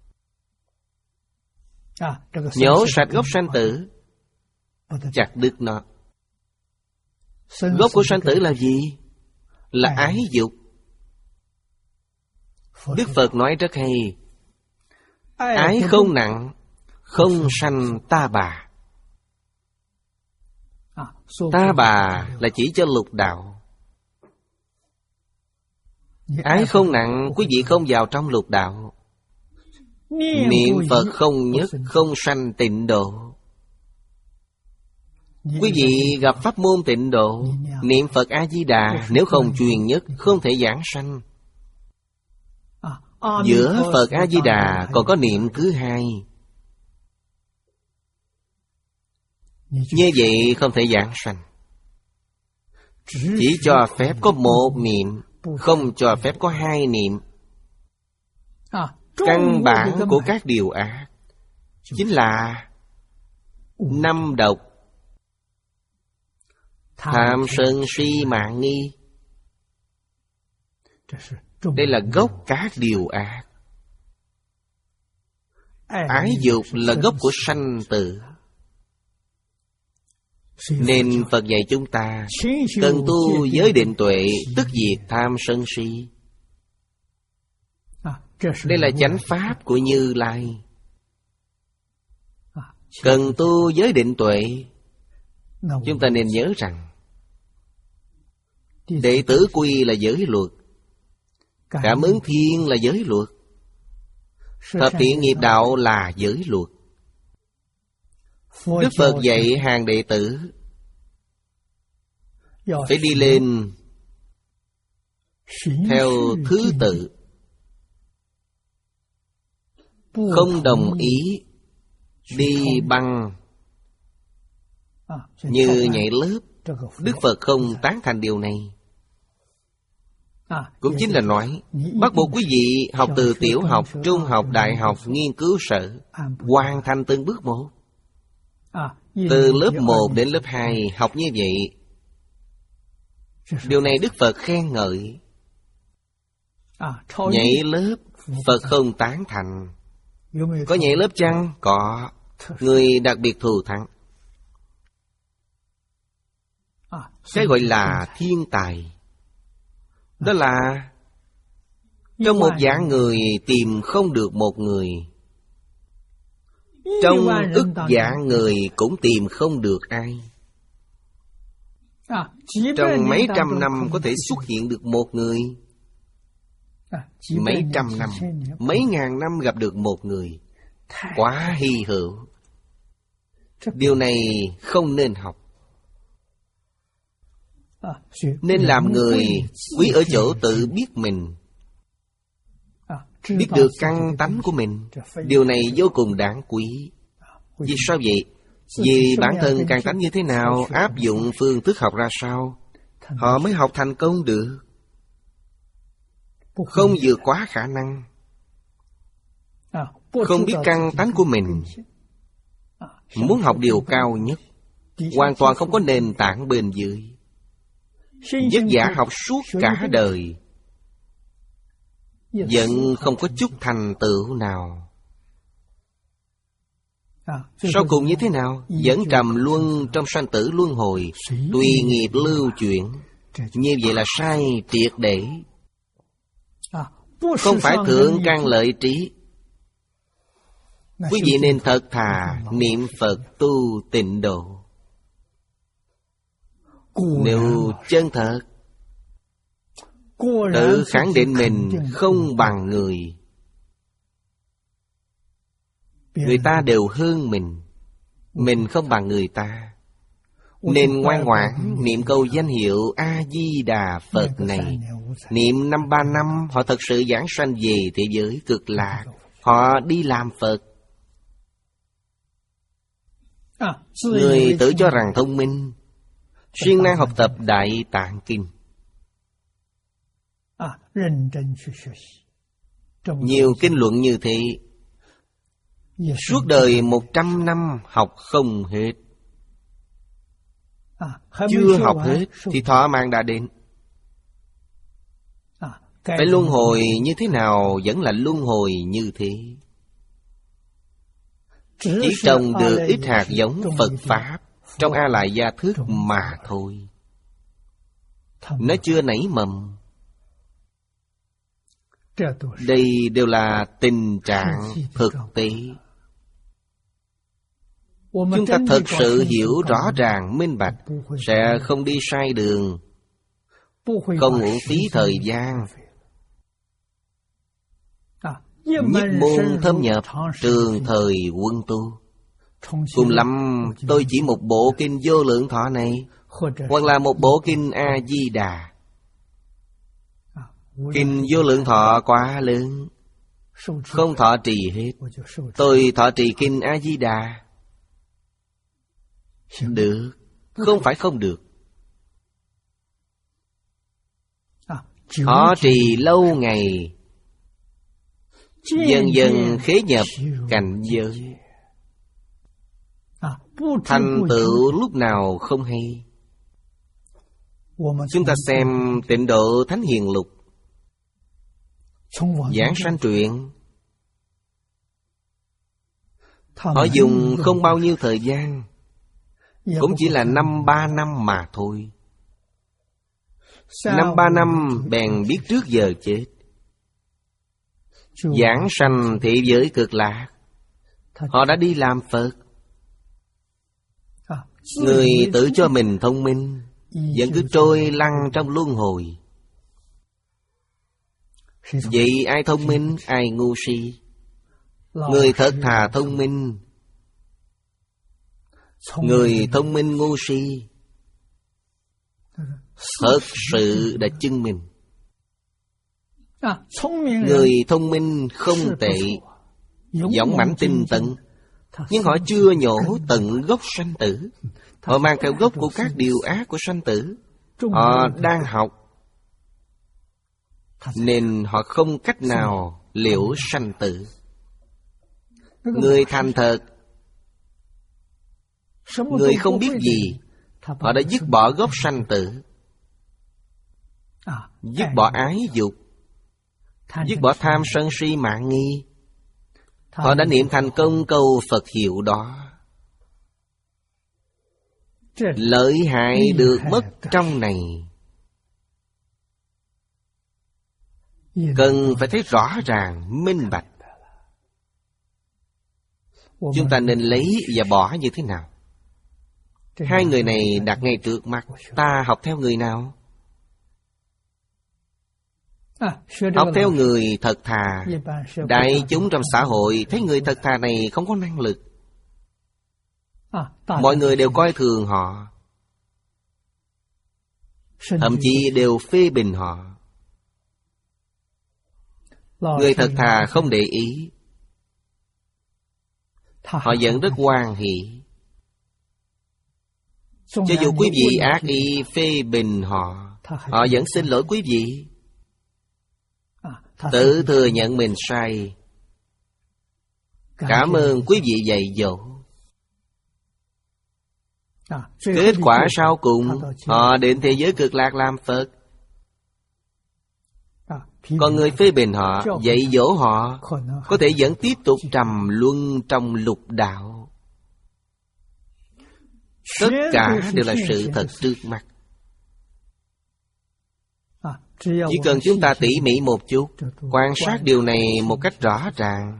Nhổ sạch gốc sanh tử, chặt đứt nó. Gốc của sanh tử là gì? Là ái dục. Đức Phật nói rất hay: ái không nặng, không sanh ta bà. Ta bà là chỉ cho lục đạo. Ái không nặng, quý vị không vào trong lục đạo. Niệm Phật không nhất, không sanh tịnh độ. Quý vị gặp pháp môn tịnh độ, niệm Phật A-di-đà, nếu không truyền nhất, không thể giảng sanh. Giữa Phật A-di-đà còn có niệm thứ hai. Như vậy không thể giảng sanh. Chỉ cho phép có một niệm, không cho phép có hai niệm. Căn bản của các điều ác chính là năm độc: tham sân si mạng nghi. Đây là gốc các điều ác. Ái dục là gốc của sanh tử. Nên Phật dạy chúng ta cần tu giới định tuệ, tức diệt tham sân si. Đây là chánh pháp của Như Lai. Cần tu giới định tuệ, chúng ta nên nhớ rằng đệ tử quy là giới luật, cảm ứng thiên là giới luật, thập thiện nghiệp đạo là giới luật. Đức Phật dạy hàng đệ tử phải đi lên theo thứ tự, không đồng ý đi băng như nhảy lớp. Đức Phật không tán thành điều này. Cũng chính là nói bắt buộc quý vị học từ tiểu học, trung học, đại học, nghiên cứu sở, hoàn thành từng bước một. Từ lớp một đến lớp hai học như vậy. Điều này Đức Phật khen ngợi. Nhảy lớp Phật không tán thành. Có nhảy lớp chăng? Có. Người đặc biệt thù thắng. Cái gọi là thiên tài, đó là trong một vạn người tìm không được một người, trong ức vạn người cũng tìm không được ai. Trong mấy trăm năm có thể xuất hiện được một người. Mấy trăm năm, mấy ngàn năm gặp được một người, quá hy hữu. Điều này không nên học. Nên làm người quý ở chỗ tự biết mình, biết được căn tánh của mình. Điều này vô cùng đáng quý. Vì sao vậy? Vì bản thân căn tánh như thế nào, áp dụng phương thức học ra sao, họ mới học thành công được. Không vượt quá khả năng. Không biết căn tánh của mình, muốn học điều cao nhất, hoàn toàn không có nền tảng bên dưới, vất vả học suốt cả đời, vẫn không có chút thành tựu nào. Sau cùng như thế nào? Vẫn trầm luân trong sanh tử luân hồi, tùy nghiệp lưu chuyển. Như vậy là sai triệt để. Không phải thượng căn lợi trí. Quý vị nên thật thà niệm Phật tu tịnh độ. Nếu chân thật, tự khẳng định mình không bằng người. Người ta đều hơn mình, mình không bằng người ta. Nên ngoan ngoãn niệm câu danh hiệu A-di-đà Phật này. Niệm năm ba năm, họ thật sự giảng sanh về thế giới cực lạc. Họ đi làm Phật. Người tự cho rằng thông minh, siêng năng học tập Đại Tạng Kinh. Nhiều kinh luận như thế, suốt đời một trăm năm học không hết. Chưa học hết thì thọ mạng đã đến. Phải luân hồi như thế nào vẫn là luân hồi như thế. Chỉ trồng được ít hạt giống Phật Pháp trong A Lại Gia Thức mà thôi. Nó chưa nảy mầm. Đây đều là tình trạng thực tế. Chúng ta thật sự hiểu rõ ràng minh bạch, sẽ không đi sai đường, không uổng phí thời gian. Nhất môn thâm nhập, trường thời quân tu. Cùng lắm tôi chỉ một bộ kinh Vô Lượng Thọ này, hoặc là một bộ kinh A-di-đà. Kinh Vô Lượng Thọ quá lớn, không thọ trì hết. Tôi thọ trì kinh A-di-đà. Được, không phải không được. Thọ trì lâu ngày, dần dần khế nhập cảnh giới. Thành tựu lúc nào không hay. Chúng ta xem Tịnh Độ Thánh Hiền Lục, giảng sanh truyện. Họ dùng không bao nhiêu thời gian, cũng chỉ là năm ba năm mà thôi. Năm ba năm bèn biết trước giờ chết, giảng sanh thế giới cực lạc. Họ đã đi làm Phật. Người tự cho mình thông minh, vẫn cứ trôi lăn trong luân hồi. Vậy ai thông minh, ai ngu si? Người thật thà thông minh, người thông minh ngu si, thật sự đã chứng minh. Người thông minh không tệ, dũng mãnh tinh tấn, nhưng họ chưa nhổ tận gốc sanh tử. Họ mang theo gốc của các điều ác của sanh tử. Họ đang học, nên họ không cách nào liễu sanh tử. Người thành thật, người không biết gì, họ đã dứt bỏ gốc sanh tử, dứt bỏ ái dục, dứt bỏ tham sân si mạn nghi. Họ đã niệm thành công câu Phật hiệu đó. Lợi hại được mất trong này, cần phải thấy rõ ràng, minh bạch. Chúng ta nên lấy và bỏ như thế nào? Hai người này đặt ngay trước mặt, ta học theo người nào? Học theo người thật thà. Đại chúng trong xã hội thấy người thật thà này không có năng lực, mọi người đều coi thường họ, thậm chí đều phê bình họ. Người thật thà không để ý, họ vẫn rất hoan hỷ. Cho dù quý vị ác ý phê bình họ, họ vẫn xin lỗi quý vị, tự thừa nhận mình sai, cảm ơn quý vị dạy dỗ. Kết quả sau cùng, họ đến thế giới cực lạc làm Phật. Còn người phê bình họ, dạy dỗ họ, có thể vẫn tiếp tục trầm luân trong lục đạo. Tất cả đều là sự thật trước mắt. Chỉ cần chúng ta tỉ mỉ một chút, quan sát điều này một cách rõ ràng,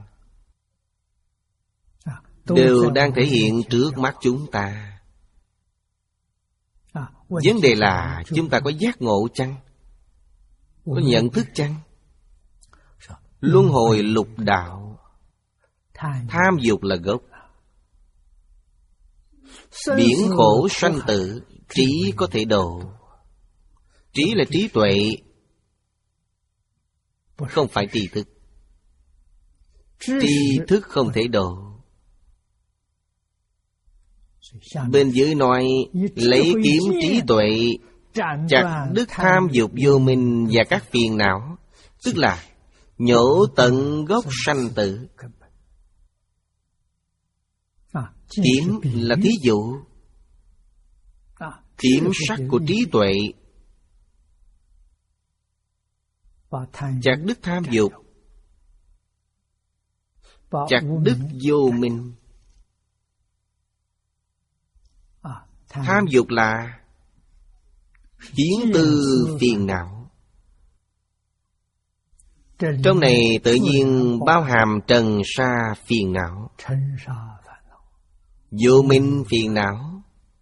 đều đang thể hiện trước mắt chúng ta. Vấn đề là chúng ta có giác ngộ chăng? Có nhận thức chăng? Luân hồi lục đạo, tham dục là gốc. Biển khổ sanh tử, trí có thể độ. Trí là trí tuệ, không phải tri thức. Tri thức không thể độ. Bên dưới nói lấy kiếm trí tuệ chặt đứt tham dục vô minh và các phiền não, tức là nhổ tận gốc sanh tử. Kiếm là thí dụ. Kiếm sắc của trí tuệ chặt đứt tham dục, chặt đứt vô minh. Tham dục là kiến tư phiền não. Trong này tự nhiên bao hàm trần sa phiền não, vô minh phiền não.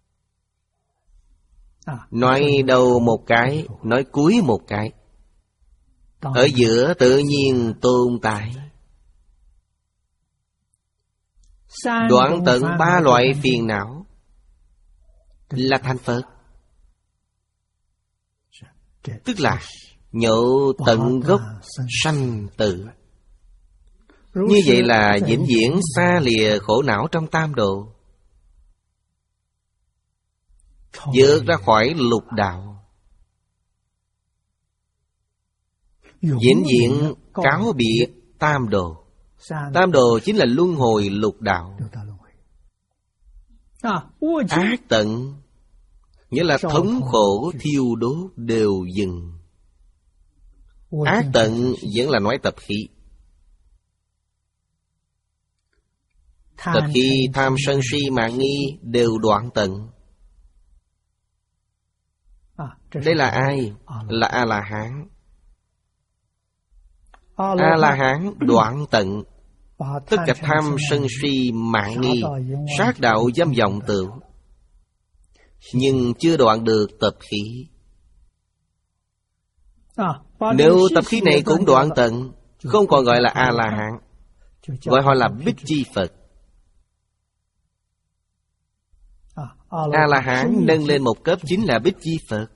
Nói đầu một cái, nói cuối một cái, ở giữa tự nhiên tồn tại. Đoạn tận ba loại phiền não là thành Phật. Tức là nhổ tận gốc sanh tử. Như vậy là vĩnh viễn xa lìa khổ não trong tam độ, vượt ra khỏi lục đạo, vĩnh viễn cáo biệt tam độ. Tam độ chính là luân hồi lục đạo. Ác tận nghĩa là thống khổ thiêu đốt đều dừng. Ác tận vẫn là nói tập khí. Tập khí tham sân si mạng nghi đều đoạn tận. Đây là ai? Là A-la-hán. A-la-hán đoạn tận tất cả tham sân si mạng nghi, sát đạo dâm vọng tửu, nhưng chưa đoạn được tập khí. Nếu tập khí này cũng đoạn tận, không còn gọi là A-la-hán, gọi họ là Bích Chi Phật. A-la-hán nâng lên một cấp chính là Bích Chi Phật.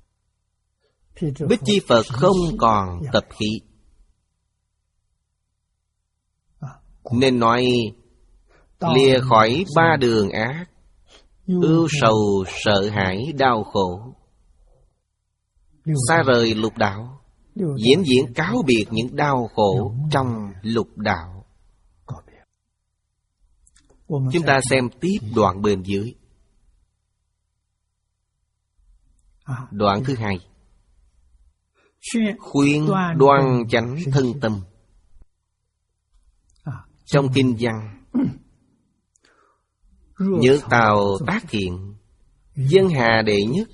Bích Chi Phật không còn tập khí. Nên nói lìa khỏi ba đường ác, ưu sầu sợ hãi đau khổ, xa rời lục đạo, diễn diễn cáo biệt những đau khổ trong lục đạo. Chúng ta xem tiếp đoạn bên dưới. Đoạn thứ hai: khuyên đoan chánh thân tâm. Trong kinh văn: nhớ tào tác thiện, dân hà đệ nhất,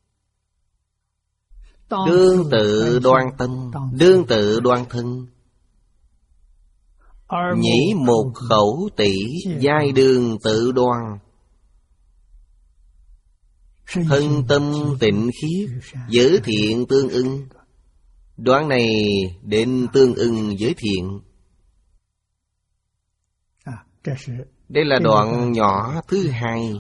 đương tự đoan tâm, đương tự đoan thân, nhĩ một khẩu tỷ, giai đường tự đoan, thân tâm tịnh khiết, giới thiện tương ưng. Đoạn này đến tương ưng giới thiện. Đây là đoạn nhỏ thứ hai.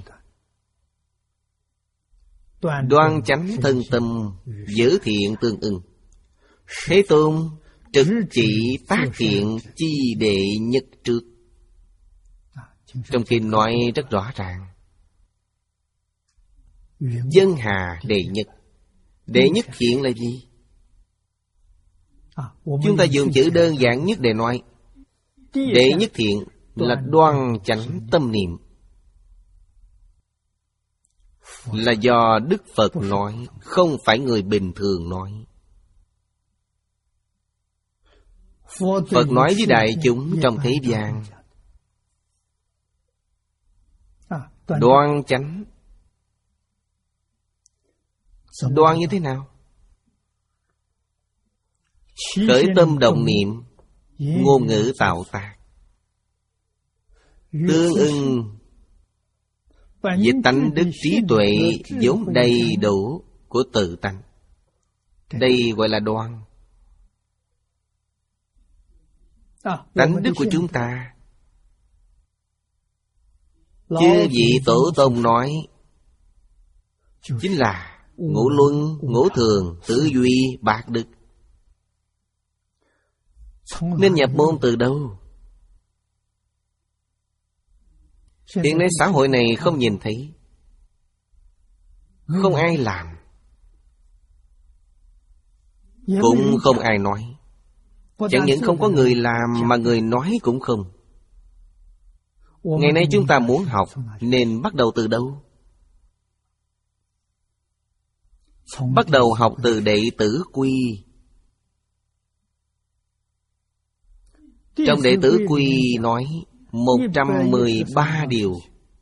Đoan chánh thân tâm, giới thiện tương ưng. Thế Tôn trực chỉ tác thiện chi đệ nhất trước. Trong kinh nói rất rõ ràng. Dân hà đệ nhất. Đệ nhất thiện là gì? Chúng ta dùng chữ đơn giản nhất để nói. Đệ nhất thiện là đoan chánh tâm niệm. Là do Đức Phật nói, không phải người bình thường nói. Phật nói với đại chúng trong thế gian. Đoan chánh Đoan như thế nào? Khởi tâm động niệm, ngôn ngữ tạo tác, tương ưng với tánh đức trí tuệ vốn đầy đủ của tự tánh. Đây gọi là đoan. Tánh đức của chúng ta, chư vị tổ tông nói, chính là ngũ luân, ngũ thường, tứ duy, bạc đức. Nên nhập môn từ đâu? Hiện nay xã hội này không nhìn thấy, không ai làm, cũng không ai nói. Chẳng những không có người làm mà người nói cũng không. Ngày nay chúng ta muốn học, nên bắt đầu từ đâu? Bắt đầu học từ đệ tử quy. Trong đệ tử quy nói một trăm mười ba điều.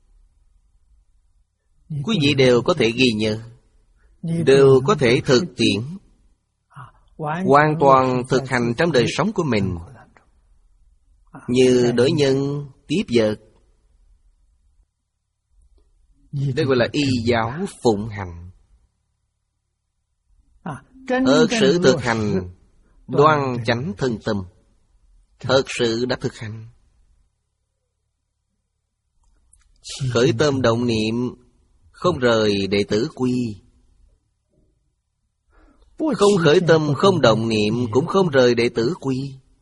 Quý vị đều có thể ghi nhớ, đều có thể thực tiễn, hoàn toàn thực hành trong đời sống của mình, như đối nhân tiếp vật. Đây gọi là y giáo phụng hành. Thật sự thực hành, đoan chánh thân tâm, thật sự đã thực hành. Khởi tâm động niệm, không rời đệ tử quy. Không khởi tâm, không động niệm, cũng không rời đệ tử quy.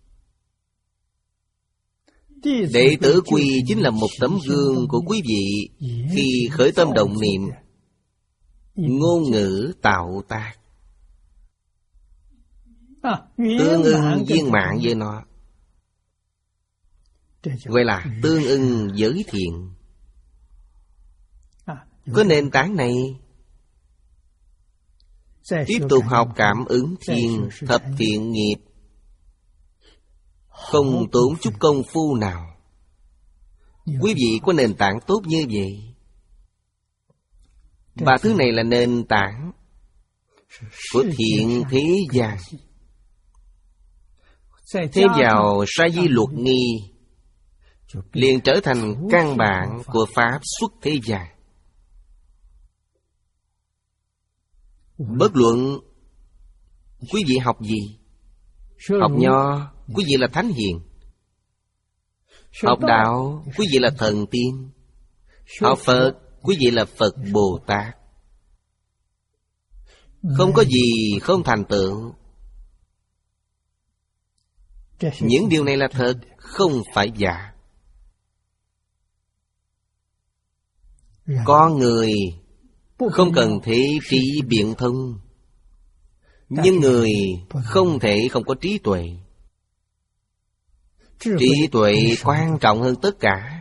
Đệ tử quy chính là một tấm gương của quý vị khi khởi tâm động niệm, ngôn ngữ tạo tác, tương ưng viên mãn với nó. Gọi là tương ưng giới thiện. Có nền tảng này, tiếp tục học cảm ứng thiên thập thiện nghiệp, không tốn chút công phu nào. Quý vị có nền tảng tốt như vậy. Ba thứ này là nền tảng của thiện thế gian. Thêm vào sa di luật nghi, liền trở thành căn bản của pháp xuất thế gian. Bất luận quý vị học gì, học nho, quý vị là thánh hiền. Học đạo, quý vị là thần tiên. Học Phật, quý vị là Phật Bồ Tát. Không có gì không thành tựu. Những điều này là thật, không phải giả. Con người không cần thế trí biện thông, nhưng người không thể không có trí tuệ. Trí tuệ quan trọng hơn tất cả.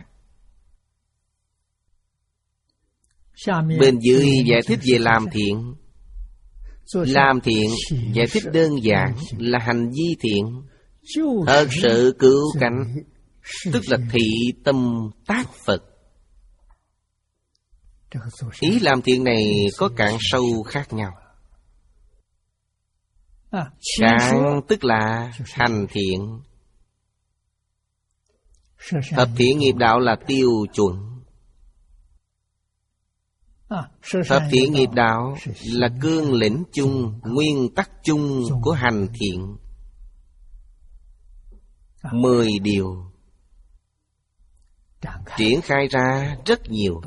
Bên dưới giải thích về làm thiện. Làm thiện giải thích đơn giản là hành vi thiện, thật sự cứu cánh, tức là thị tâm tác Phật. Ý làm thiện này có cạn sâu khác nhau. Cạn tức là hành thiện. Thập thiện nghiệp đạo là tiêu chuẩn. Thập thiện nghiệp đạo là cương lĩnh chung, nguyên tắc chung của hành thiện. Mười điều triển khai ra rất nhiều.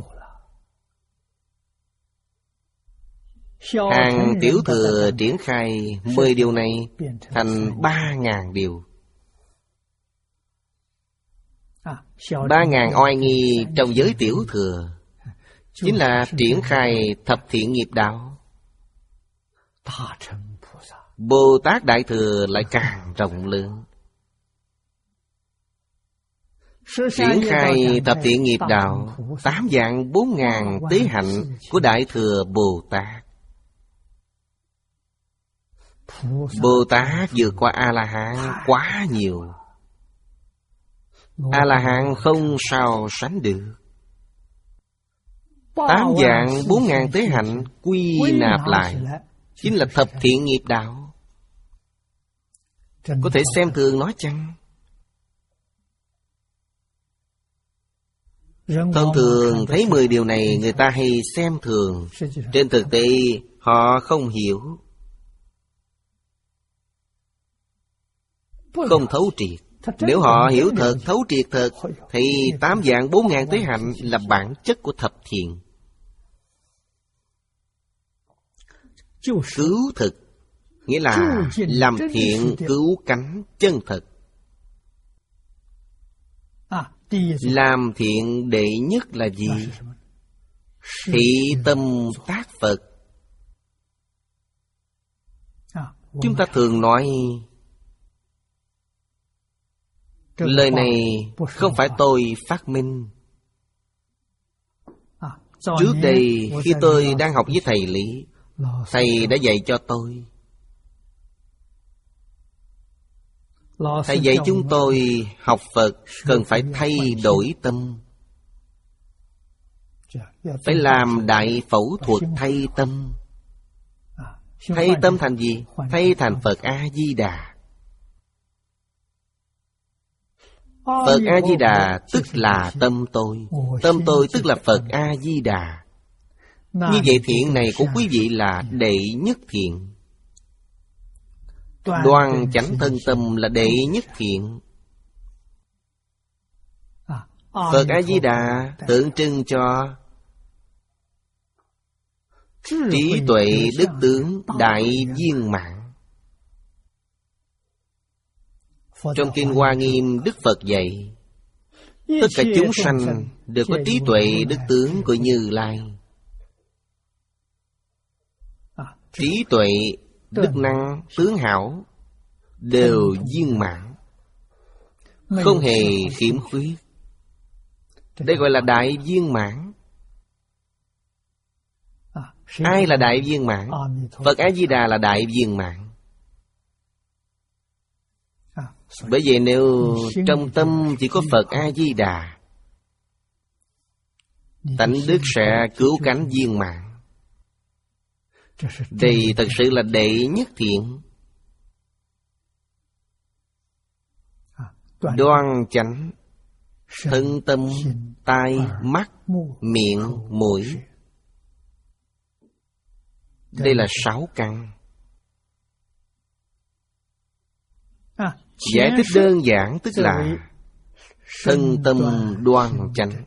Hàng tiểu thừa triển khai mười điều này thành ba ngàn điều. Ba ngàn oai nghi trong giới tiểu thừa chính là triển khai thập thiện nghiệp đạo. Bồ Tát Đại Thừa lại càng rộng lớn. Triển khai thập thiện nghiệp đạo, tám vạn bốn ngàn tế hạnh của Đại Thừa Bồ Tát. Bồ Tát vượt qua A-la-hán quá nhiều. A-la-hán không sao sánh được. Tám vạn bốn ngàn tế hạnh quy nạp lại chính là thập thiện nghiệp đạo. Có thể xem thường nó chăng? Thông thường thấy mười điều này người ta hay xem thường. Trên thực tế họ không hiểu, không thấu triệt. Nếu họ hiểu thật, thấu triệt thật, thì tám vạn bốn ngàn tế hạnh là bản chất của thập thiện. Cứu thực nghĩa là làm thiện cứu cánh chân thật. Làm thiện đệ nhất là gì? Thị tâm tác Phật. Chúng ta thường nói lời này không phải tôi phát minh. Trước đây khi tôi đang học với thầy Lý, thầy đã dạy cho tôi. Thầy dạy chúng tôi học Phật cần phải thay đổi tâm. Phải làm đại phẫu thuật thay tâm. Thay tâm thành gì? Thay thành Phật A-di-đà. Phật A-di-đà tức là tâm tôi. Tâm tôi tức là Phật A-di-đà. Như vậy thiện này của quý vị là đệ nhất thiện. Đoan chánh thân tâm là đệ nhất thiện. Phật A-di-đà tượng trưng cho trí tuệ đức tướng đại viên mãn. Trong Kinh Hoa Nghiêm, Đức Phật dạy tất cả chúng sanh đều có trí tuệ đức tướng của Như Lai. Trí tuệ, đức năng, tướng hảo đều viên mãn, không hề khiếm khuyết. Đây gọi là đại viên mãn. Ai là đại viên mãn? Phật A-di-đà là đại viên mãn. Bởi vậy nếu trong tâm chỉ có Phật A-di-đà, tánh đức sẽ cứu cánh viên mãn. Đây thật sự là đệ nhất thiện. Đoan chánh thân tâm tai mắt miệng mũi. Đây là sáu căn. Giải thích đơn giản tức là thân tâm đoan chánh.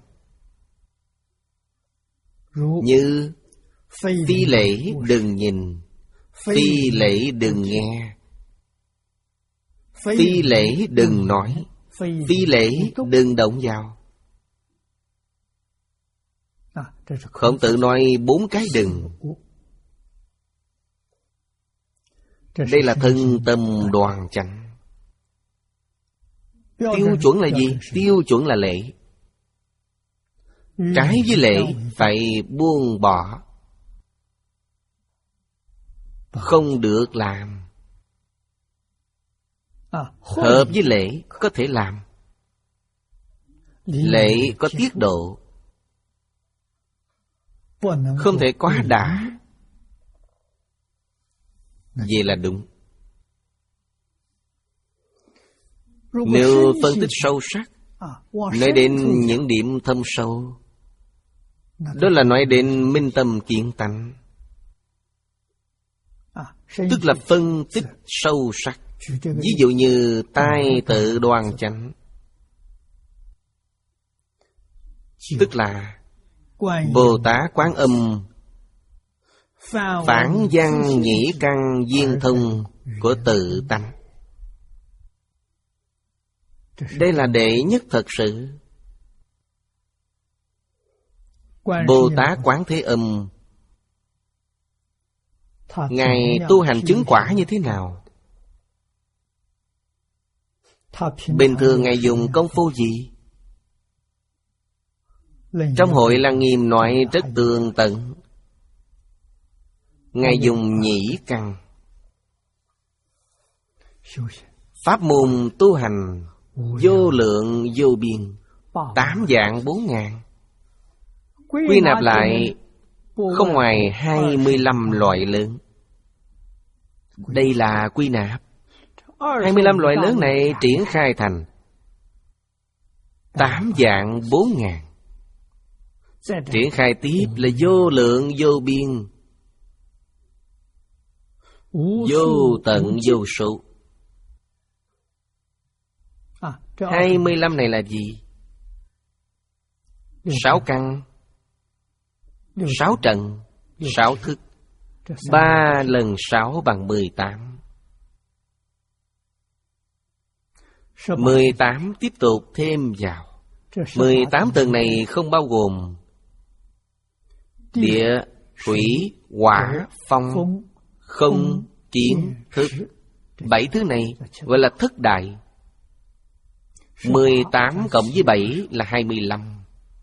Như phi lễ đừng nhìn, phi lễ đừng nghe, phi lễ đừng nói, phi lễ đừng động vào. Khổng Tử nói bốn cái đừng. Đây là thân tâm đoan chánh. Tiêu chuẩn là gì? Tiêu chuẩn là lễ. Trái với lễ phải buông bỏ, không được làm. Hợp với lễ có thể làm. Lễ có tiết độ, không thể quá đà. Vậy là đúng. Nếu phân tích sâu sắc, nói đến những điểm thâm sâu, đó là nói đến minh tâm kiến tánh, tức là phân tích sâu sắc. Ví dụ như tai tự đoan chánh, tức là Bồ Tát Quán Âm phản văn nhĩ căn viên thông của tự tánh. Đây là đệ nhất thật sự. Bồ Tát Quán Thế Âm, Ngài tu hành chứng quả như thế nào? Bình thường Ngài dùng công phu gì? Trong Hội Lăng Nghiêm nói rất tường tận. Ngài dùng nhĩ căn. Pháp môn tu hành vô lượng vô biên, tám vạn bốn ngàn. Quy nạp lại không ngoài hai mươi lăm loại lớn. Đây là quy nạp. Hai mươi lăm loại lớn này triển khai thành tám vạn bốn ngàn. Triển khai tiếp là vô lượng vô biên, vô tận vô số. Hai mươi lăm này là gì? Sáu căn, sáu trần, sáu thức. Ba lần sáu bằng mười tám. Mười tám tiếp tục thêm vào. Mười tám tầng này không bao gồm địa, thủy, hỏa, phong, không, kiến, thức. Bảy thứ này gọi là thất đại. Mười tám cộng với bảy là hai mươi lăm.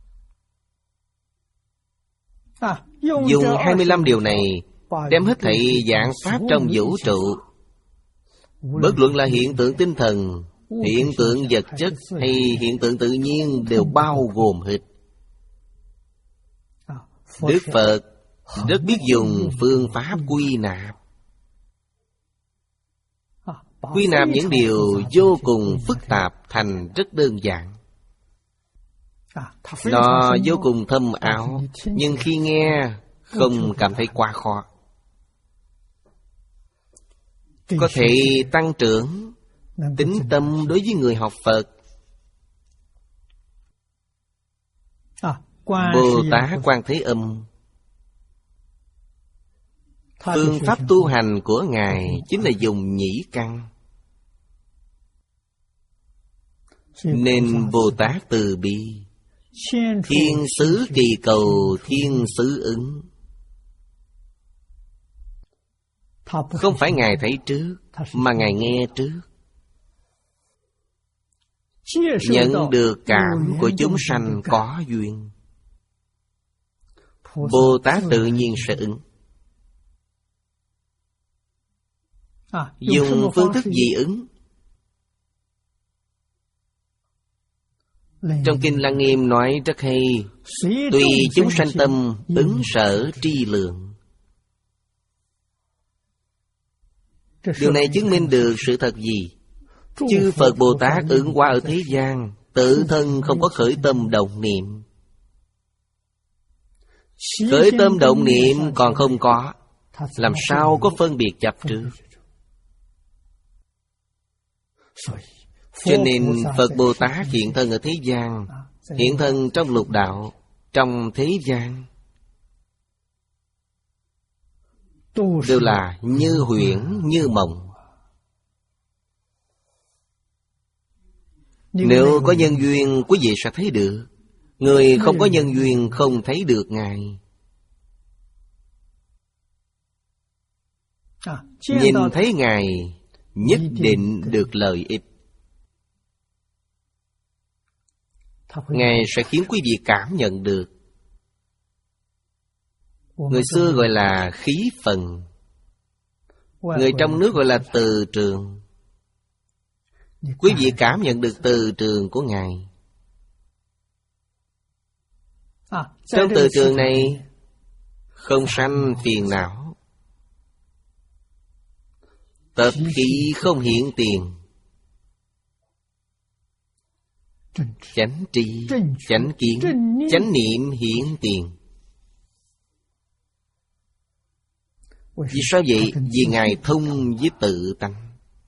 Dùng hai mươi lăm điều này đem hết thảy vạn pháp trong vũ trụ, bất luận là hiện tượng tinh thần, hiện tượng vật chất hay hiện tượng tự nhiên, đều bao gồm hết. Đức Phật rất biết dùng phương pháp quy nạp. Quy nạp những điều vô cùng phức tạp thành rất đơn giản. Nó vô cùng thâm ảo, nhưng khi nghe không cảm thấy quá khó. Có thể tăng trưởng tín tâm đối với người học Phật. Bồ Tát Quan Thế Âm, phương pháp tu hành của Ngài chính là dùng nhĩ căn. Nên Bồ Tát từ bi, thiên xứ kỳ cầu thiên xứ ứng. Không phải Ngài thấy trước, mà Ngài nghe trước. Nhận được cảm của chúng sanh có duyên, Bồ Tát tự nhiên sẽ ứng. Dùng phương thức gì ứng? Trong Kinh Lăng Nghiêm nói rất hay: tùy chúng sanh tâm, ứng sở tri lượng. Điều này chứng minh được sự thật gì? Chư Phật Bồ Tát ứng hóa ở thế gian, tự thân không có khởi tâm động niệm. Khởi tâm động niệm còn không có, làm sao có phân biệt chấp trước? Cho nên Phật Bồ Tát hiện thân ở thế gian, hiện thân trong lục đạo, trong thế gian, đều là như huyễn, như mộng. Nếu có nhân duyên, quý vị sẽ thấy được. Người không có nhân duyên không thấy được Ngài. Nhìn thấy Ngài nhất định được lợi ích. Ngài sẽ khiến quý vị cảm nhận được. Người xưa gọi là khí phần, người trong nước gọi là từ trường. Quý vị cảm nhận được từ trường của Ngài. Trong từ trường này không sanh phiền não, tập khí không hiện tiền, chánh tri, chánh kiến, chánh niệm hiện tiền. Vì sao vậy? Vì Ngài thông với tự tánh.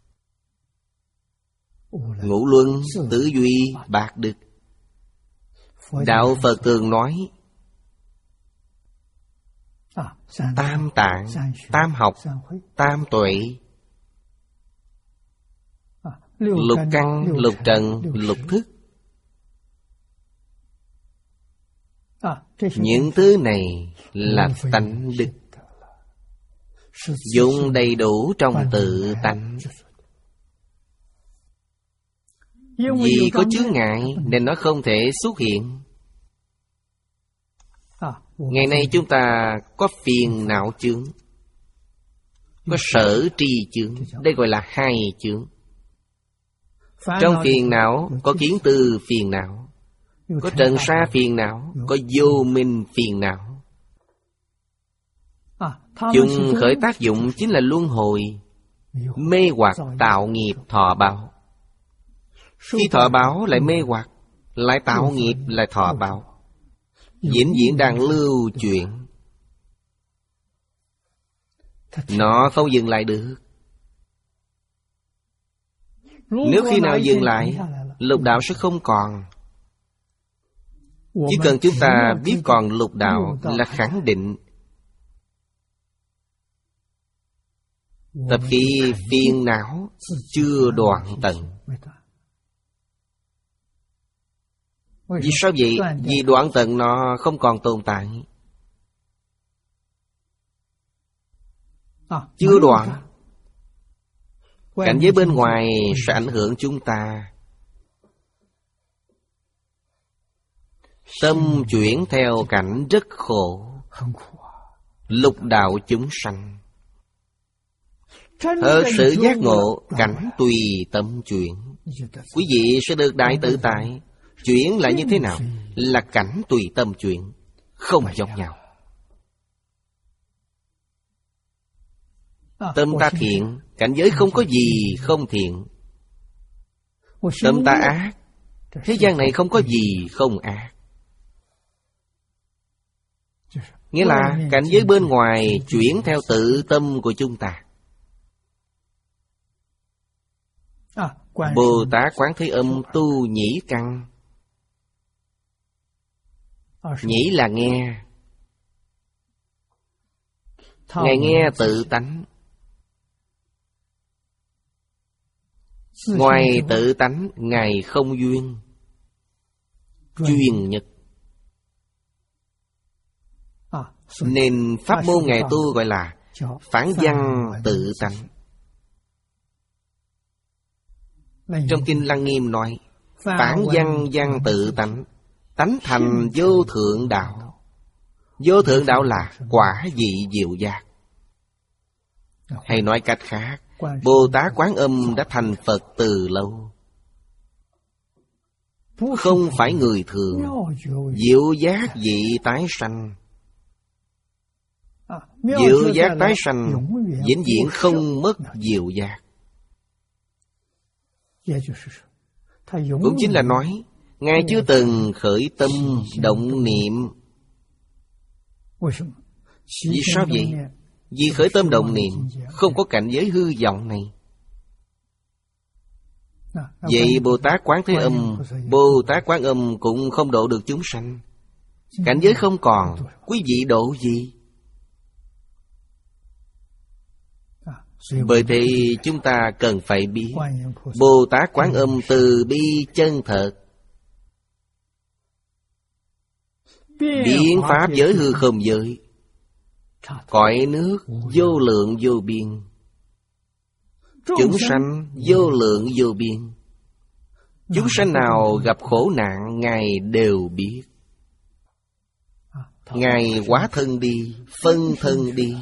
Ngũ luân, tứ duy, bạc đức. Đạo Phật thường nói tam tạng, tam học, tam tuệ, lục căn, lục trần, lục thức. Những thứ này là tánh đức, dùng đầy đủ trong tự tánh. Vì có chướng ngại nên nó không thể xuất hiện. Ngày nay chúng ta có phiền não chướng, có sở tri chướng. Đây gọi là hai chướng. Trong phiền não có kiến tư phiền não, có trần sa phiền não, có vô minh phiền não. Chúng khởi tác dụng chính là luân hồi, mê hoặc tạo nghiệp thọ báo. Khi thọ báo lại mê hoặc, lại tạo nghiệp lại thọ báo, vĩnh viễn đang lưu chuyển. Nó không dừng lại được. Nếu khi nào dừng lại, lục đạo sẽ không còn. Chỉ cần chúng ta biết còn lục đạo là khẳng định tập khí phiền não chưa đoạn tận. Vì sao vậy? Vì đoạn tận nó không còn tồn tại. Chưa đoạn, cảnh giới bên ngoài sẽ ảnh hưởng chúng ta. Tâm chuyển theo cảnh rất khổ. Lục đạo chúng sanh thật sự giác ngộ, cảnh tùy tâm chuyển, quý vị sẽ được đại tự tại. Chuyển là như thế nào? Là cảnh tùy tâm chuyển, không giống nhau. Tâm ta thiện, cảnh giới không có gì không thiện. Tâm ta ác, thế gian này không có gì không ác. Nghĩa là cảnh giới bên ngoài chuyển theo tự tâm của chúng ta. Bồ Tát Quán Thế Âm tu nhĩ căn. Nhĩ là nghe. Ngài nghe tự tánh. Ngoài tự tánh, Ngài không duyên, chuyên nhất. Nên pháp môn Ngài tu gọi là phản văn tự tánh. Trong Kinh Lăng Nghiêm nói, phản văn văn tự tánh, tánh thành vô thượng đạo. Vô thượng đạo là quả vị diệu giác. Hay nói cách khác, Bồ Tát Quán Âm đã thành Phật từ lâu. Không phải người thường, diệu giác vị tái sanh. Diệu giác tái sanh, vĩnh viễn không mất diệu giác. Cũng chính là nói, Ngài chưa từng khởi tâm động niệm. Vì sao vậy? Vì khởi tâm động niệm không có cảnh giới hư vọng này. Vậy Bồ Tát Quán Thế Âm, Bồ Tát Quán Âm cũng không độ được chúng sanh. Cảnh giới không còn, quý vị độ gì? Bởi thế chúng ta cần phải biết Bồ Tát Quán Âm từ bi chân thật, biến pháp giới hư không giới, cõi nước vô lượng vô biên, chúng sanh vô lượng vô biên. Chúng sanh nào gặp khổ nạn, Ngài đều biết. Ngài hóa thân đi, phân thân đi.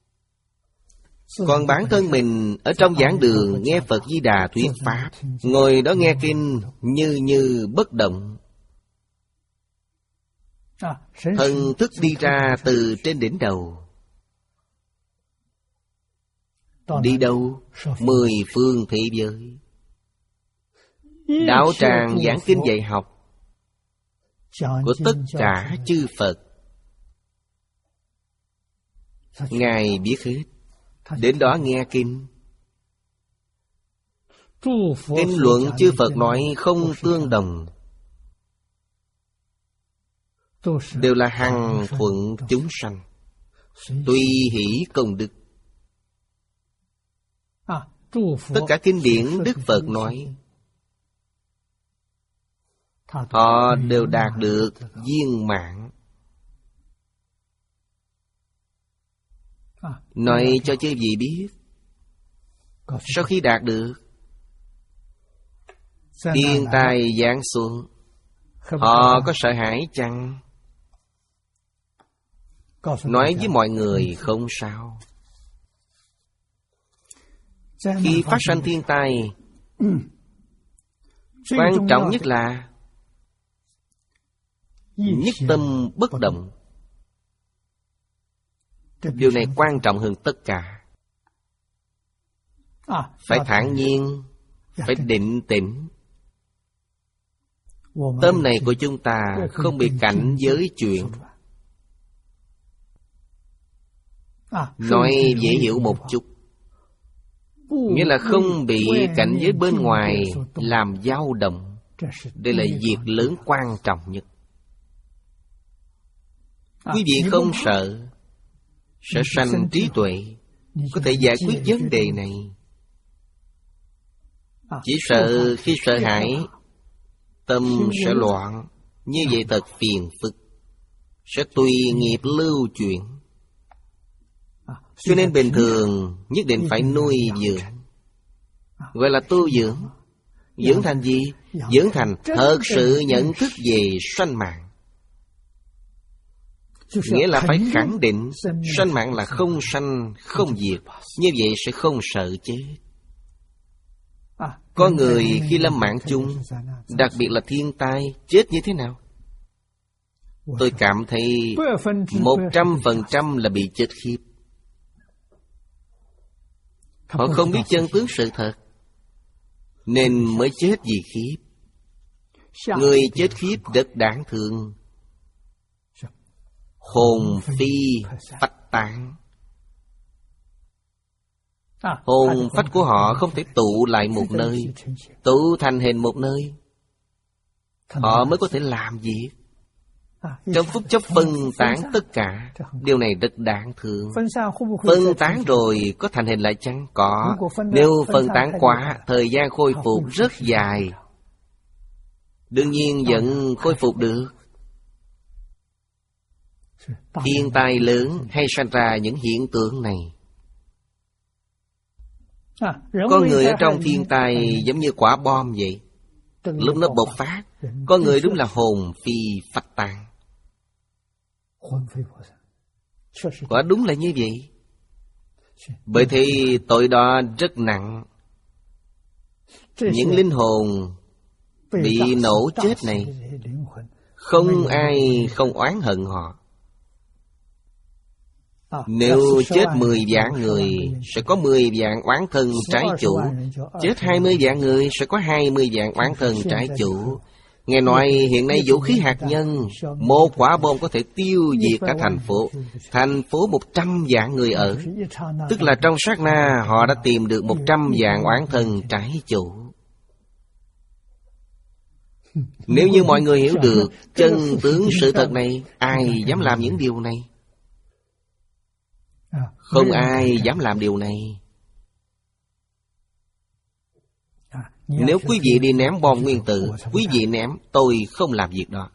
Còn bản thân mình ở trong giảng đường nghe Phật Di Đà thuyết pháp, ngồi đó nghe kinh như như bất động. Thần thức đi ra từ trên đỉnh đầu. Đi đâu? Mười phương thế giới. Đạo tràng giảng kinh dạy học của tất cả chư Phật, Ngài biết hết. Đến đó nghe kinh. Kinh luận chư Phật nói không tương đồng, đều là hằng thuận chúng sanh, tùy hỷ công đức. Tất cả kinh điển Đức Phật nói, họ đều đạt được viên mãn. Nói cho chư vị biết, sau khi đạt được, thiên tai giáng xuống, họ có sợ hãi chăng? Nói với mọi người không sao. Khi phát sanh thiên tai, quan trọng nhất là nhất tâm bất động. Điều này quan trọng hơn tất cả. Phải thản nhiên, phải định tĩnh. Tâm này của chúng ta không bị cảnh giới chuyển. Nói dễ hiểu một chút, nghĩa là không bị cảnh giới bên ngoài làm dao động. Đây là việc lớn quan trọng nhất. Quý vị không sợ, sẽ sanh trí tuệ, có thể giải quyết vấn đề này. Chỉ sợ khi sợ hãi, tâm sẽ loạn. Như vậy thật phiền phức, sẽ tùy nghiệp lưu chuyển. Cho nên bình thường nhất định phải nuôi dưỡng, gọi là tu dưỡng. Dưỡng thành gì? Dưỡng thành thật sự nhận thức về sanh mạng. Nghĩa là phải khẳng định sanh mạng là không sanh, không diệt. Như vậy sẽ không sợ chết. Có người khi lâm mạng chung, đặc biệt là thiên tai, chết như thế nào? Tôi cảm thấy một trăm phần trăm là bị chết khiếp. Họ không biết chân tướng sự thật, nên mới chết vì khiếp. Người chết khiếp rất đáng thương, hồn phi phách tán. Hồn phách của họ không thể tụ lại một nơi, tụ thành hình một nơi. Họ mới có thể làm việc. Trong phút chốc phân tán tất cả. Điều này rất đáng thương. Phân tán rồi có thành hình lại chăng? Có. Nếu phân tán quá, thời gian khôi phục rất dài. Đương nhiên vẫn khôi phục được. Thiên tai lớn hay sanh ra những hiện tượng này. Con người ở trong thiên tai giống như quả bom vậy. Lúc nó bộc phát, con người đúng là hồn phi phách tán. Quả đúng là như vậy. Bởi thì tội đó rất nặng. Những linh hồn bị nổ chết này, không ai không oán hận họ. Nếu chết mười vạn người, sẽ có mười vạn oán thân trái chủ. Chết hai mươi vạn người, sẽ có hai mươi vạn oán thân trái chủ. Nghe nói hiện nay vũ khí hạt nhân, một quả bom có thể tiêu diệt cả thành phố. Thành phố một trăm vạn người ở. Tức là trong sát na họ đã tìm được một trăm vạn oán thân trái chủ. Nếu như mọi người hiểu được chân tướng sự thật này, ai dám làm những điều này? Không ai dám làm điều này. Nếu quý vị đi ném bom nguyên tử, quý vị ném, tôi không làm việc đó.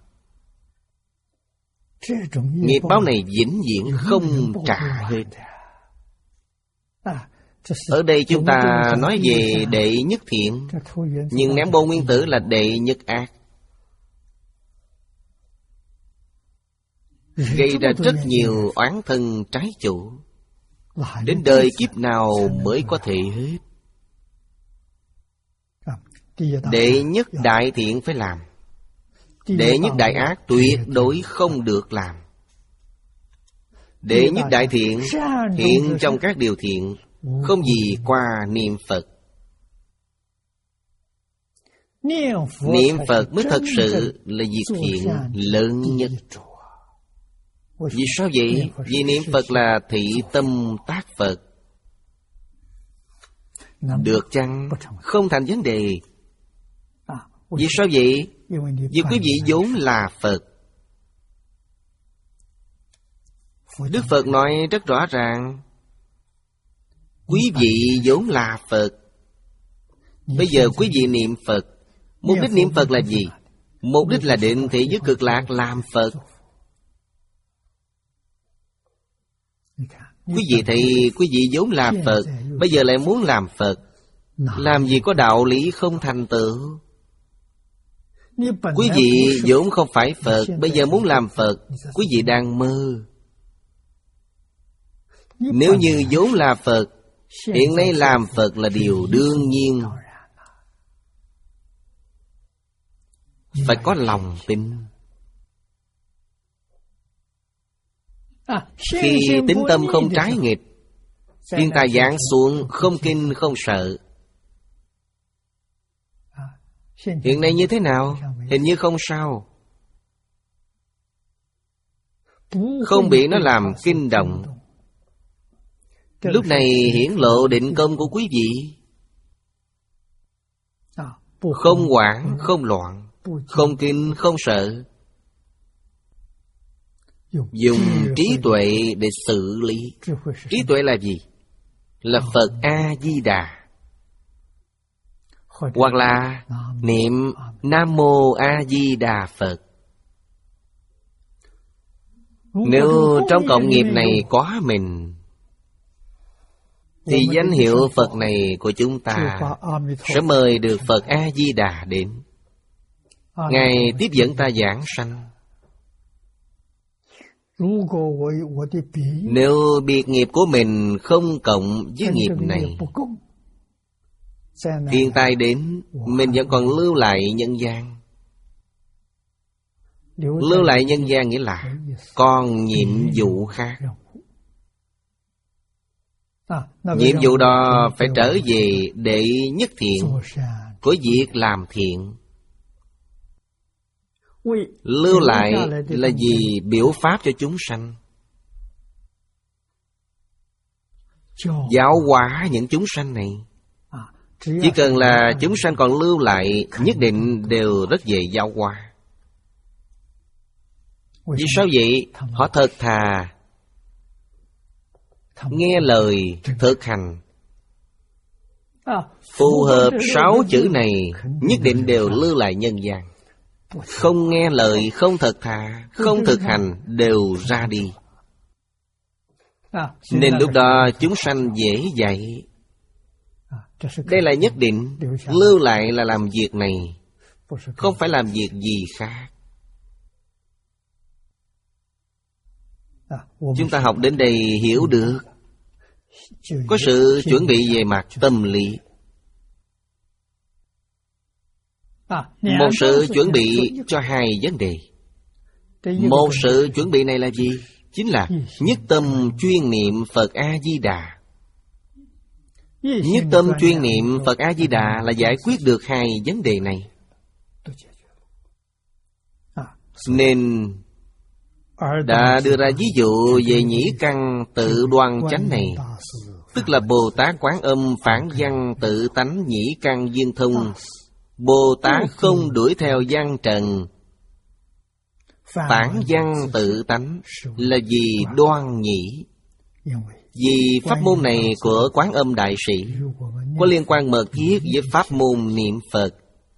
Nghiệp báo này vĩnh viễn không trả hết. Ở đây chúng ta nói về đệ nhất thiện, nhưng ném bom nguyên tử là đệ nhất ác, gây ra rất nhiều oán thân trái chủ. Đến đời kiếp nào mới có thể hết. Đệ nhất đại thiện phải làm, đệ nhất đại ác tuyệt đối không được làm. Đệ nhất đại thiện, thiện trong các điều thiện, không gì qua niệm Phật. Niệm Phật mới thật sự là việc thiện lớn nhất. Vì sao vậy? Vì niệm Phật là thị tâm tác Phật. Được chăng? Không thành vấn đề. Vì sao vậy? Vì quý vị vốn là Phật. Đức Phật nói rất rõ ràng, quý vị vốn là Phật. Bây giờ quý vị niệm Phật, mục đích niệm Phật là gì? Mục đích là định thị với cực lạc làm Phật. Quý vị thấy quý vị vốn là Phật, bây giờ lại muốn làm Phật, làm gì có đạo lý không thành tựu. Quý vị vốn không phải Phật, bây giờ muốn làm Phật, quý vị đang mơ. Nếu như vốn là Phật, hiện nay làm Phật là điều đương nhiên. Phải có lòng tin. Khi tín tâm không trái nghịch, thiên tai giáng xuống không kinh không sợ. Hiện nay như thế nào? Hình như không sao, không bị nó làm kinh động. Lúc này hiển lộ định công của quý vị. Không hoảng, không loạn, không kinh, không sợ. Dùng trí tuệ để xử lý. Trí tuệ là gì? Là Phật A-di-đà, hoặc là niệm Nam Mô A-di-đà Phật. Nếu trong cộng nghiệp này có mình, thì danh hiệu Phật này của chúng ta sẽ mời được Phật A-di-đà đến. Ngài tiếp dẫn ta giảng sanh. Nếu biệt nghiệp của mình không cộng với nghiệp này, thiên tai đến, mình vẫn còn lưu lại nhân gian. Lưu lại nhân gian nghĩa là còn nhiệm vụ khác. Nhiệm vụ đó phải trở về đệ nhất thiện của việc làm thiện. Lưu lại là gì? Biểu pháp cho chúng sanh, giáo hóa những chúng sanh này. Chỉ cần là chúng sanh còn lưu lại, nhất định đều rất dễ giáo hóa. Vì sao vậy? Họ thật thà, nghe lời, thực hành. Phù hợp sáu chữ này, nhất định đều lưu lại nhân gian. Không nghe lời, không thật thà, không thực hành, đều ra đi. Nên lúc đó chúng sanh dễ dạy. Đây là nhất định. Lưu lại là làm việc này, không phải làm việc gì khác. Chúng ta học đến đây hiểu được, có sự chuẩn bị về mặt tâm lý. Một sự chuẩn bị cho hai vấn đề. Một sự chuẩn bị này là gì? Chính là nhất tâm chuyên niệm Phật A-di-đà. Nhất tâm chuyên niệm Phật A-di-đà là giải quyết được hai vấn đề này. Nên đã đưa ra ví dụ về nhĩ căn tự đoan chánh này, tức là Bồ Tát Quán Âm phản văn tự tánh nhĩ căn viên thông. Bồ Tát không đuổi theo văn trần. Phản văn tự tánh là vì đoan nhĩ. Vì pháp môn này của Quán Âm Đại Sĩ có liên quan mật thiết với pháp môn niệm Phật.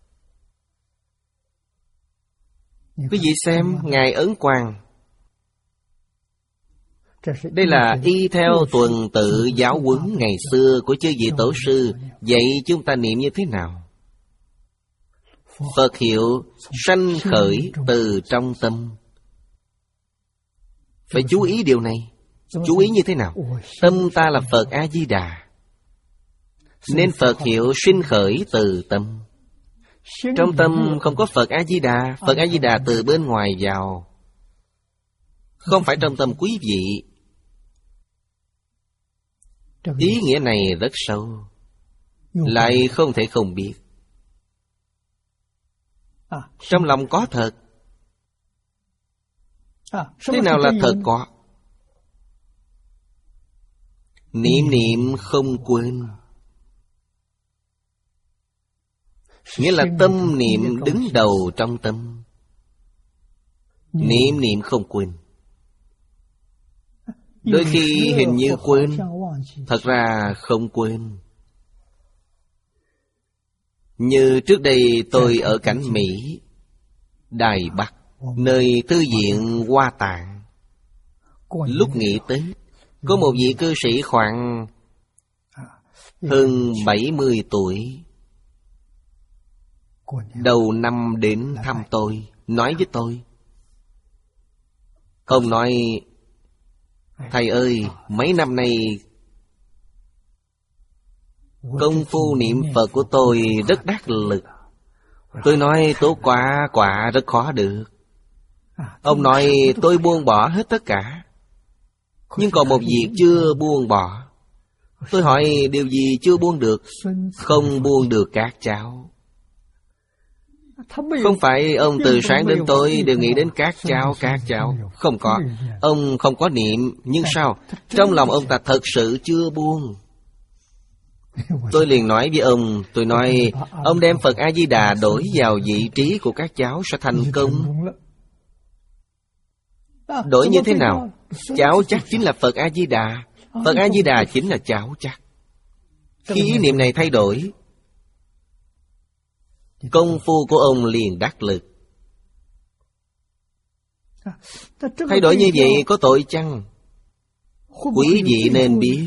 Quý vị xem Ngài Ấn Quang, đây là y theo tuần tự giáo huấn ngày xưa của chư vị tổ sư. Vậy chúng ta niệm như thế nào? Phật hiệu sanh khởi từ trong tâm. Phải chú ý điều này. Chú ý như thế nào? Tâm ta là Phật A-di-đà, nên Phật hiệu sinh khởi từ tâm. Trong tâm không có Phật A-di-đà. Phật A-di-đà từ bên ngoài vào, không phải trong tâm quý vị. Ý nghĩa này rất sâu, lại không thể không biết. Trong lòng có thật. Thế nào là thật có? Niệm niệm không quên, nghĩa là tâm niệm đứng đầu trong tâm. Niệm niệm không quên. Đôi khi hình như quên, thật ra không quên. Như trước đây tôi ở cảnh Mỹ, Đài Bắc, nơi tư viện Hoa Tạng. Lúc nghỉ Tết, có một vị cư sĩ khoảng hơn bảy mươi tuổi, đầu năm đến thăm tôi, nói với tôi. Ông nói: thầy ơi, mấy năm nay công phu niệm Phật của tôi rất đắc lực. Tôi nói tốt quá, quả rất khó được. Ông nói tôi buông bỏ hết tất cả. nhưng còn một việc chưa buông bỏ. Tôi hỏi điều gì chưa buông được? Không buông được các cháu. Không phải ông từ sáng đến tối đều nghĩ đến các cháu, các cháu. Không có. Ông không có niệm. Nhưng sao? Trong lòng ông ta thật sự chưa buông. Tôi liền nói với ông, tôi nói, ông đem Phật A-di-đà đổi vào vị trí của các cháu sẽ thành công. Đổi như thế nào? Cháu chắc chính là Phật A-di-đà. Phật A-di-đà chính là cháu chắc. Khi ý niệm này thay đổi, công phu của ông liền đắc lực. Thay đổi như vậy có tội chăng? Quý vị nên biết,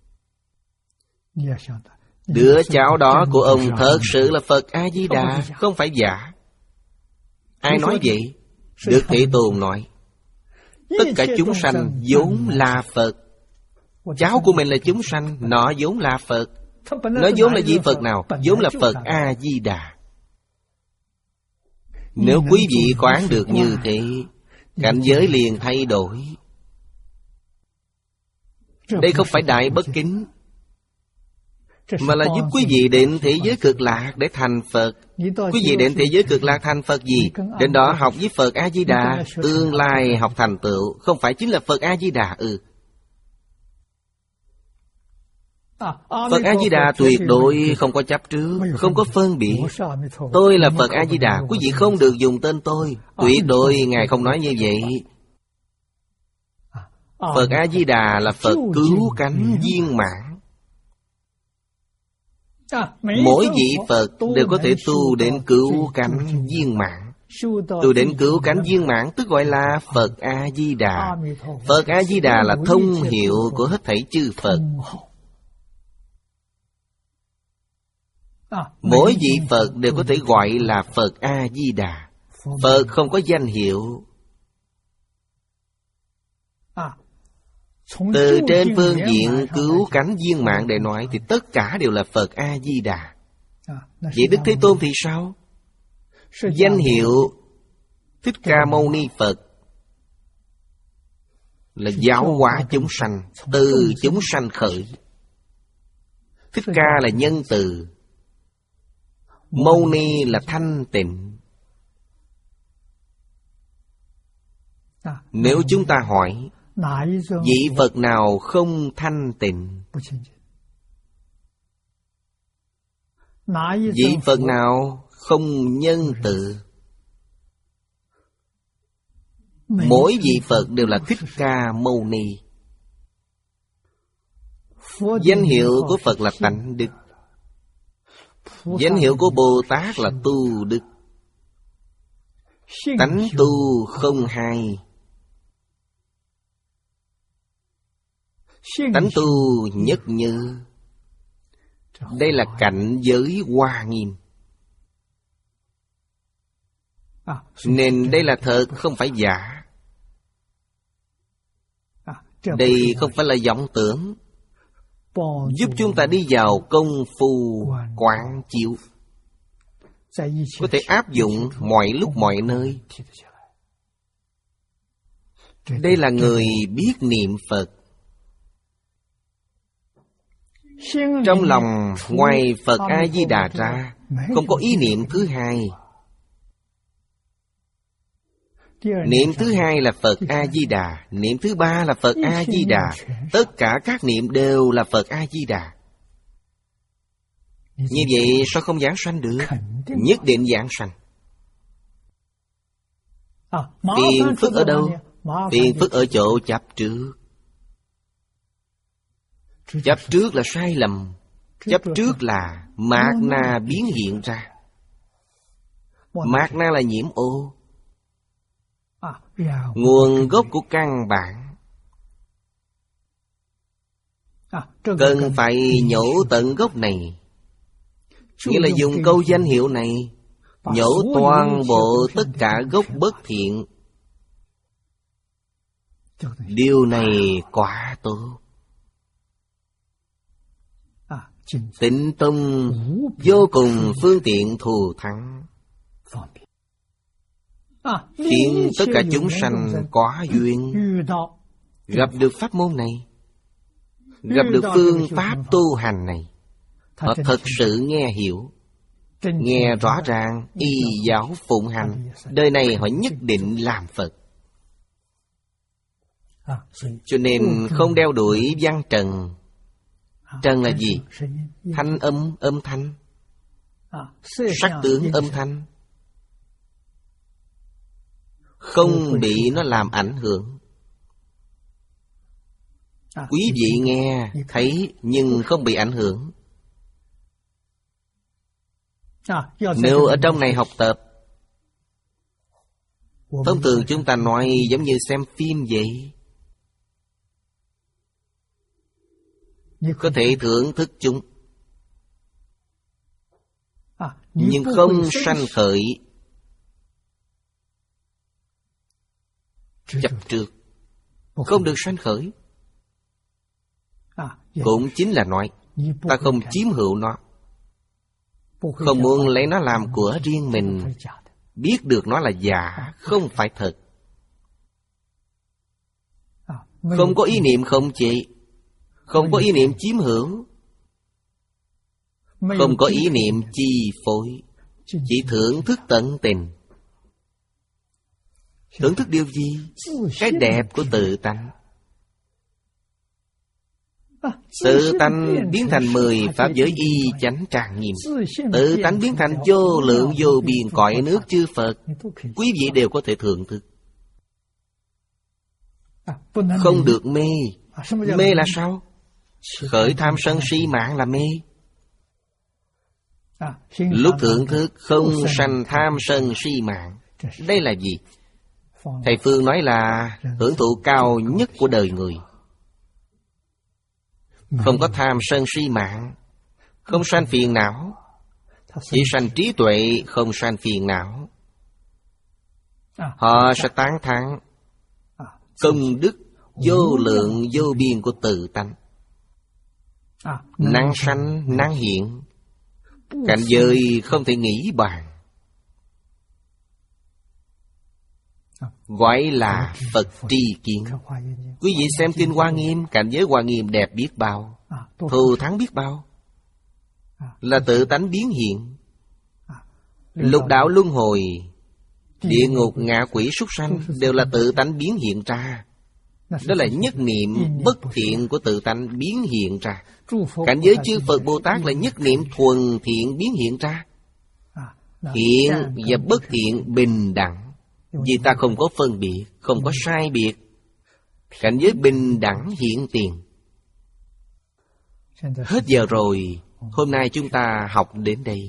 đứa cháu đó của ông thật sự là Phật A-di-đà, không phải giả. Ai nói vậy? Đức Thế Tôn nói, tất cả chúng sanh vốn là Phật. Cháu của mình là chúng sanh, nó vốn là Phật. Nó vốn là vị Phật nào? Vốn là Phật A-di-đà. Nếu quý vị quán được như thế, cảnh giới liền thay đổi. Đây không phải đại bất kính, mà là giúp quý vị đến thế giới cực lạc để thành Phật. Quý vị đến thế giới cực lạc thành Phật gì? Đến đó học với Phật A-di-đà, tương lai học thành tựu. Không phải chính là Phật A-di-đà ư? Phật A-di-đà tuyệt đối không có chấp trước, không có phân biệt. Tôi là Phật A-di-đà, quý vị không được dùng tên tôi. Tuyệt đối Ngài không nói như vậy. Phật A-di-đà là Phật cứu cánh viên mãn. Mỗi vị Phật đều có thể tu đến cứu cánh viên mãn. Tu đến cứu cánh viên mãn tức gọi là Phật A-di-đà. Phật A-di-đà là thông hiệu của hết thảy chư Phật. Mỗi vị Phật đều có thể gọi là Phật A-di-đà. Phật không có danh hiệu. Từ trên phương diện cứu cánh viên mạng để nói thì tất cả đều là Phật A-di-đà. Vậy Đức Thế Tôn thì sao? Danh hiệu Thích Ca Mâu Ni Phật là giáo hóa chúng sanh, từ chúng sanh khởi. Thích Ca là nhân từ, Mâu Ni là thanh tịnh. Nếu chúng ta hỏi vị Phật nào không thanh tịnh? Vị Phật nào không nhân từ? Mỗi vị Phật đều là Thích Ca Mâu Ni. Danh hiệu của Phật là tánh đức. Danh hiệu của Bồ Tát là tu đức. Tánh tu không hai. Tánh tu nhất như. Đây là cảnh giới hoa nghiêm. Nên đây là thật, không phải giả. Đây không phải là vọng tưởng. Giúp chúng ta đi vào công phu quán chiếu, có thể áp dụng mọi lúc mọi nơi. Đây là người biết niệm Phật. Trong lòng ngoài Phật A-di-đà ra không có ý niệm thứ hai. Niệm thứ hai là Phật A-di-đà. Niệm thứ ba là Phật A-di-đà. Tất cả các niệm đều là Phật A-di-đà. Như vậy sao không giảng sanh được? Nhất định giảng sanh. Phiền phức ở đâu? Phiền phức ở chỗ chấp trước. Chấp trước là sai lầm. Chấp trước là mạt na biến hiện ra. Mạt na là nhiễm ô. Nguồn gốc của căn bản cần phải nhổ tận gốc này. Nghĩa là dùng câu danh hiệu này nhổ toàn bộ tất cả gốc bất thiện. Điều này quả tốt. Tịnh tông vô cùng phương tiện thù thắng, khiến tất cả chúng sanh có duyên gặp được pháp môn này, gặp được phương pháp tu hành này, họ thật sự nghe hiểu, nghe rõ ràng, y giáo phụng hành, đời này họ nhất định làm Phật. Cho nên không đeo đuổi văn trần. Trần là gì? Thanh âm, âm thanh, sắc tướng, âm thanh, không bị nó làm ảnh hưởng. Quý vị nghe, thấy nhưng không bị ảnh hưởng. Nếu ở trong này học tập, thông thường chúng ta nói giống như xem phim vậy. Có thể thưởng thức chúng, nhưng không sanh khởi chấp trước, không được sanh khởi. Cũng chính là nói ta không chiếm hữu nó, không muốn lấy nó làm của riêng mình, biết được nó là giả, không phải thật. Không có ý niệm không chế, không có ý niệm chiếm hữu, không có ý niệm chi phối, chỉ thưởng thức tận tình. Thưởng thức điều gì? Cái đẹp của tự tánh. Tự tánh biến thành mười pháp giới y chánh tràng nghiêm. Tự tánh biến thành vô lượng vô biên cõi nước chư Phật. Quý vị đều có thể thưởng thức. Không được mê. Mê là sao? Khởi tham sân si mạng là mê. Lúc thưởng thức không sanh tham sân si mạng. Đây là gì? Thầy Phương nói là hưởng thụ cao nhất của đời người. Không có tham sân si mạng, không sanh phiền não, chỉ sanh trí tuệ, không sanh phiền não. Họ sẽ tán thán công đức vô lượng vô biên của tự tánh. Năng sanh, năng hiện, cảnh giới không thể nghĩ bàn, gọi là Phật tri kiến. Quý vị xem kinh Hoa Nghiêm, cảnh giới Hoa Nghiêm đẹp biết bao, thù thắng biết bao, là tự tánh biến hiện. Lục đạo luân hồi, địa ngục, ngạ quỷ, súc sanh đều là tự tánh biến hiện ra. Đó là nhất niệm bất thiện của tự tánh biến hiện ra. Cảnh giới chư Phật Bồ Tát là nhất niệm thuần thiện biến hiện ra. Thiện và bất thiện bình đẳng, vì ta không có phân biệt, không có sai biệt. Cảnh giới bình đẳng hiện tiền. Hết giờ rồi, hôm nay chúng ta học đến đây.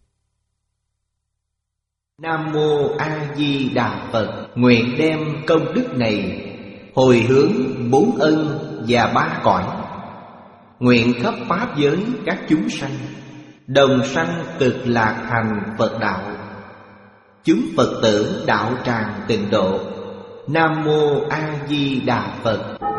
Nam Mô A Di Đà Phật. Nguyện đem công đức này hồi hướng bốn ân và ba cõi, nguyện khắp pháp giới các chúng sanh đồng sanh cực lạc thành Phật đạo. Chúng Phật tử đạo tràng tịnh độ. Nam Mô A Di Đà Phật.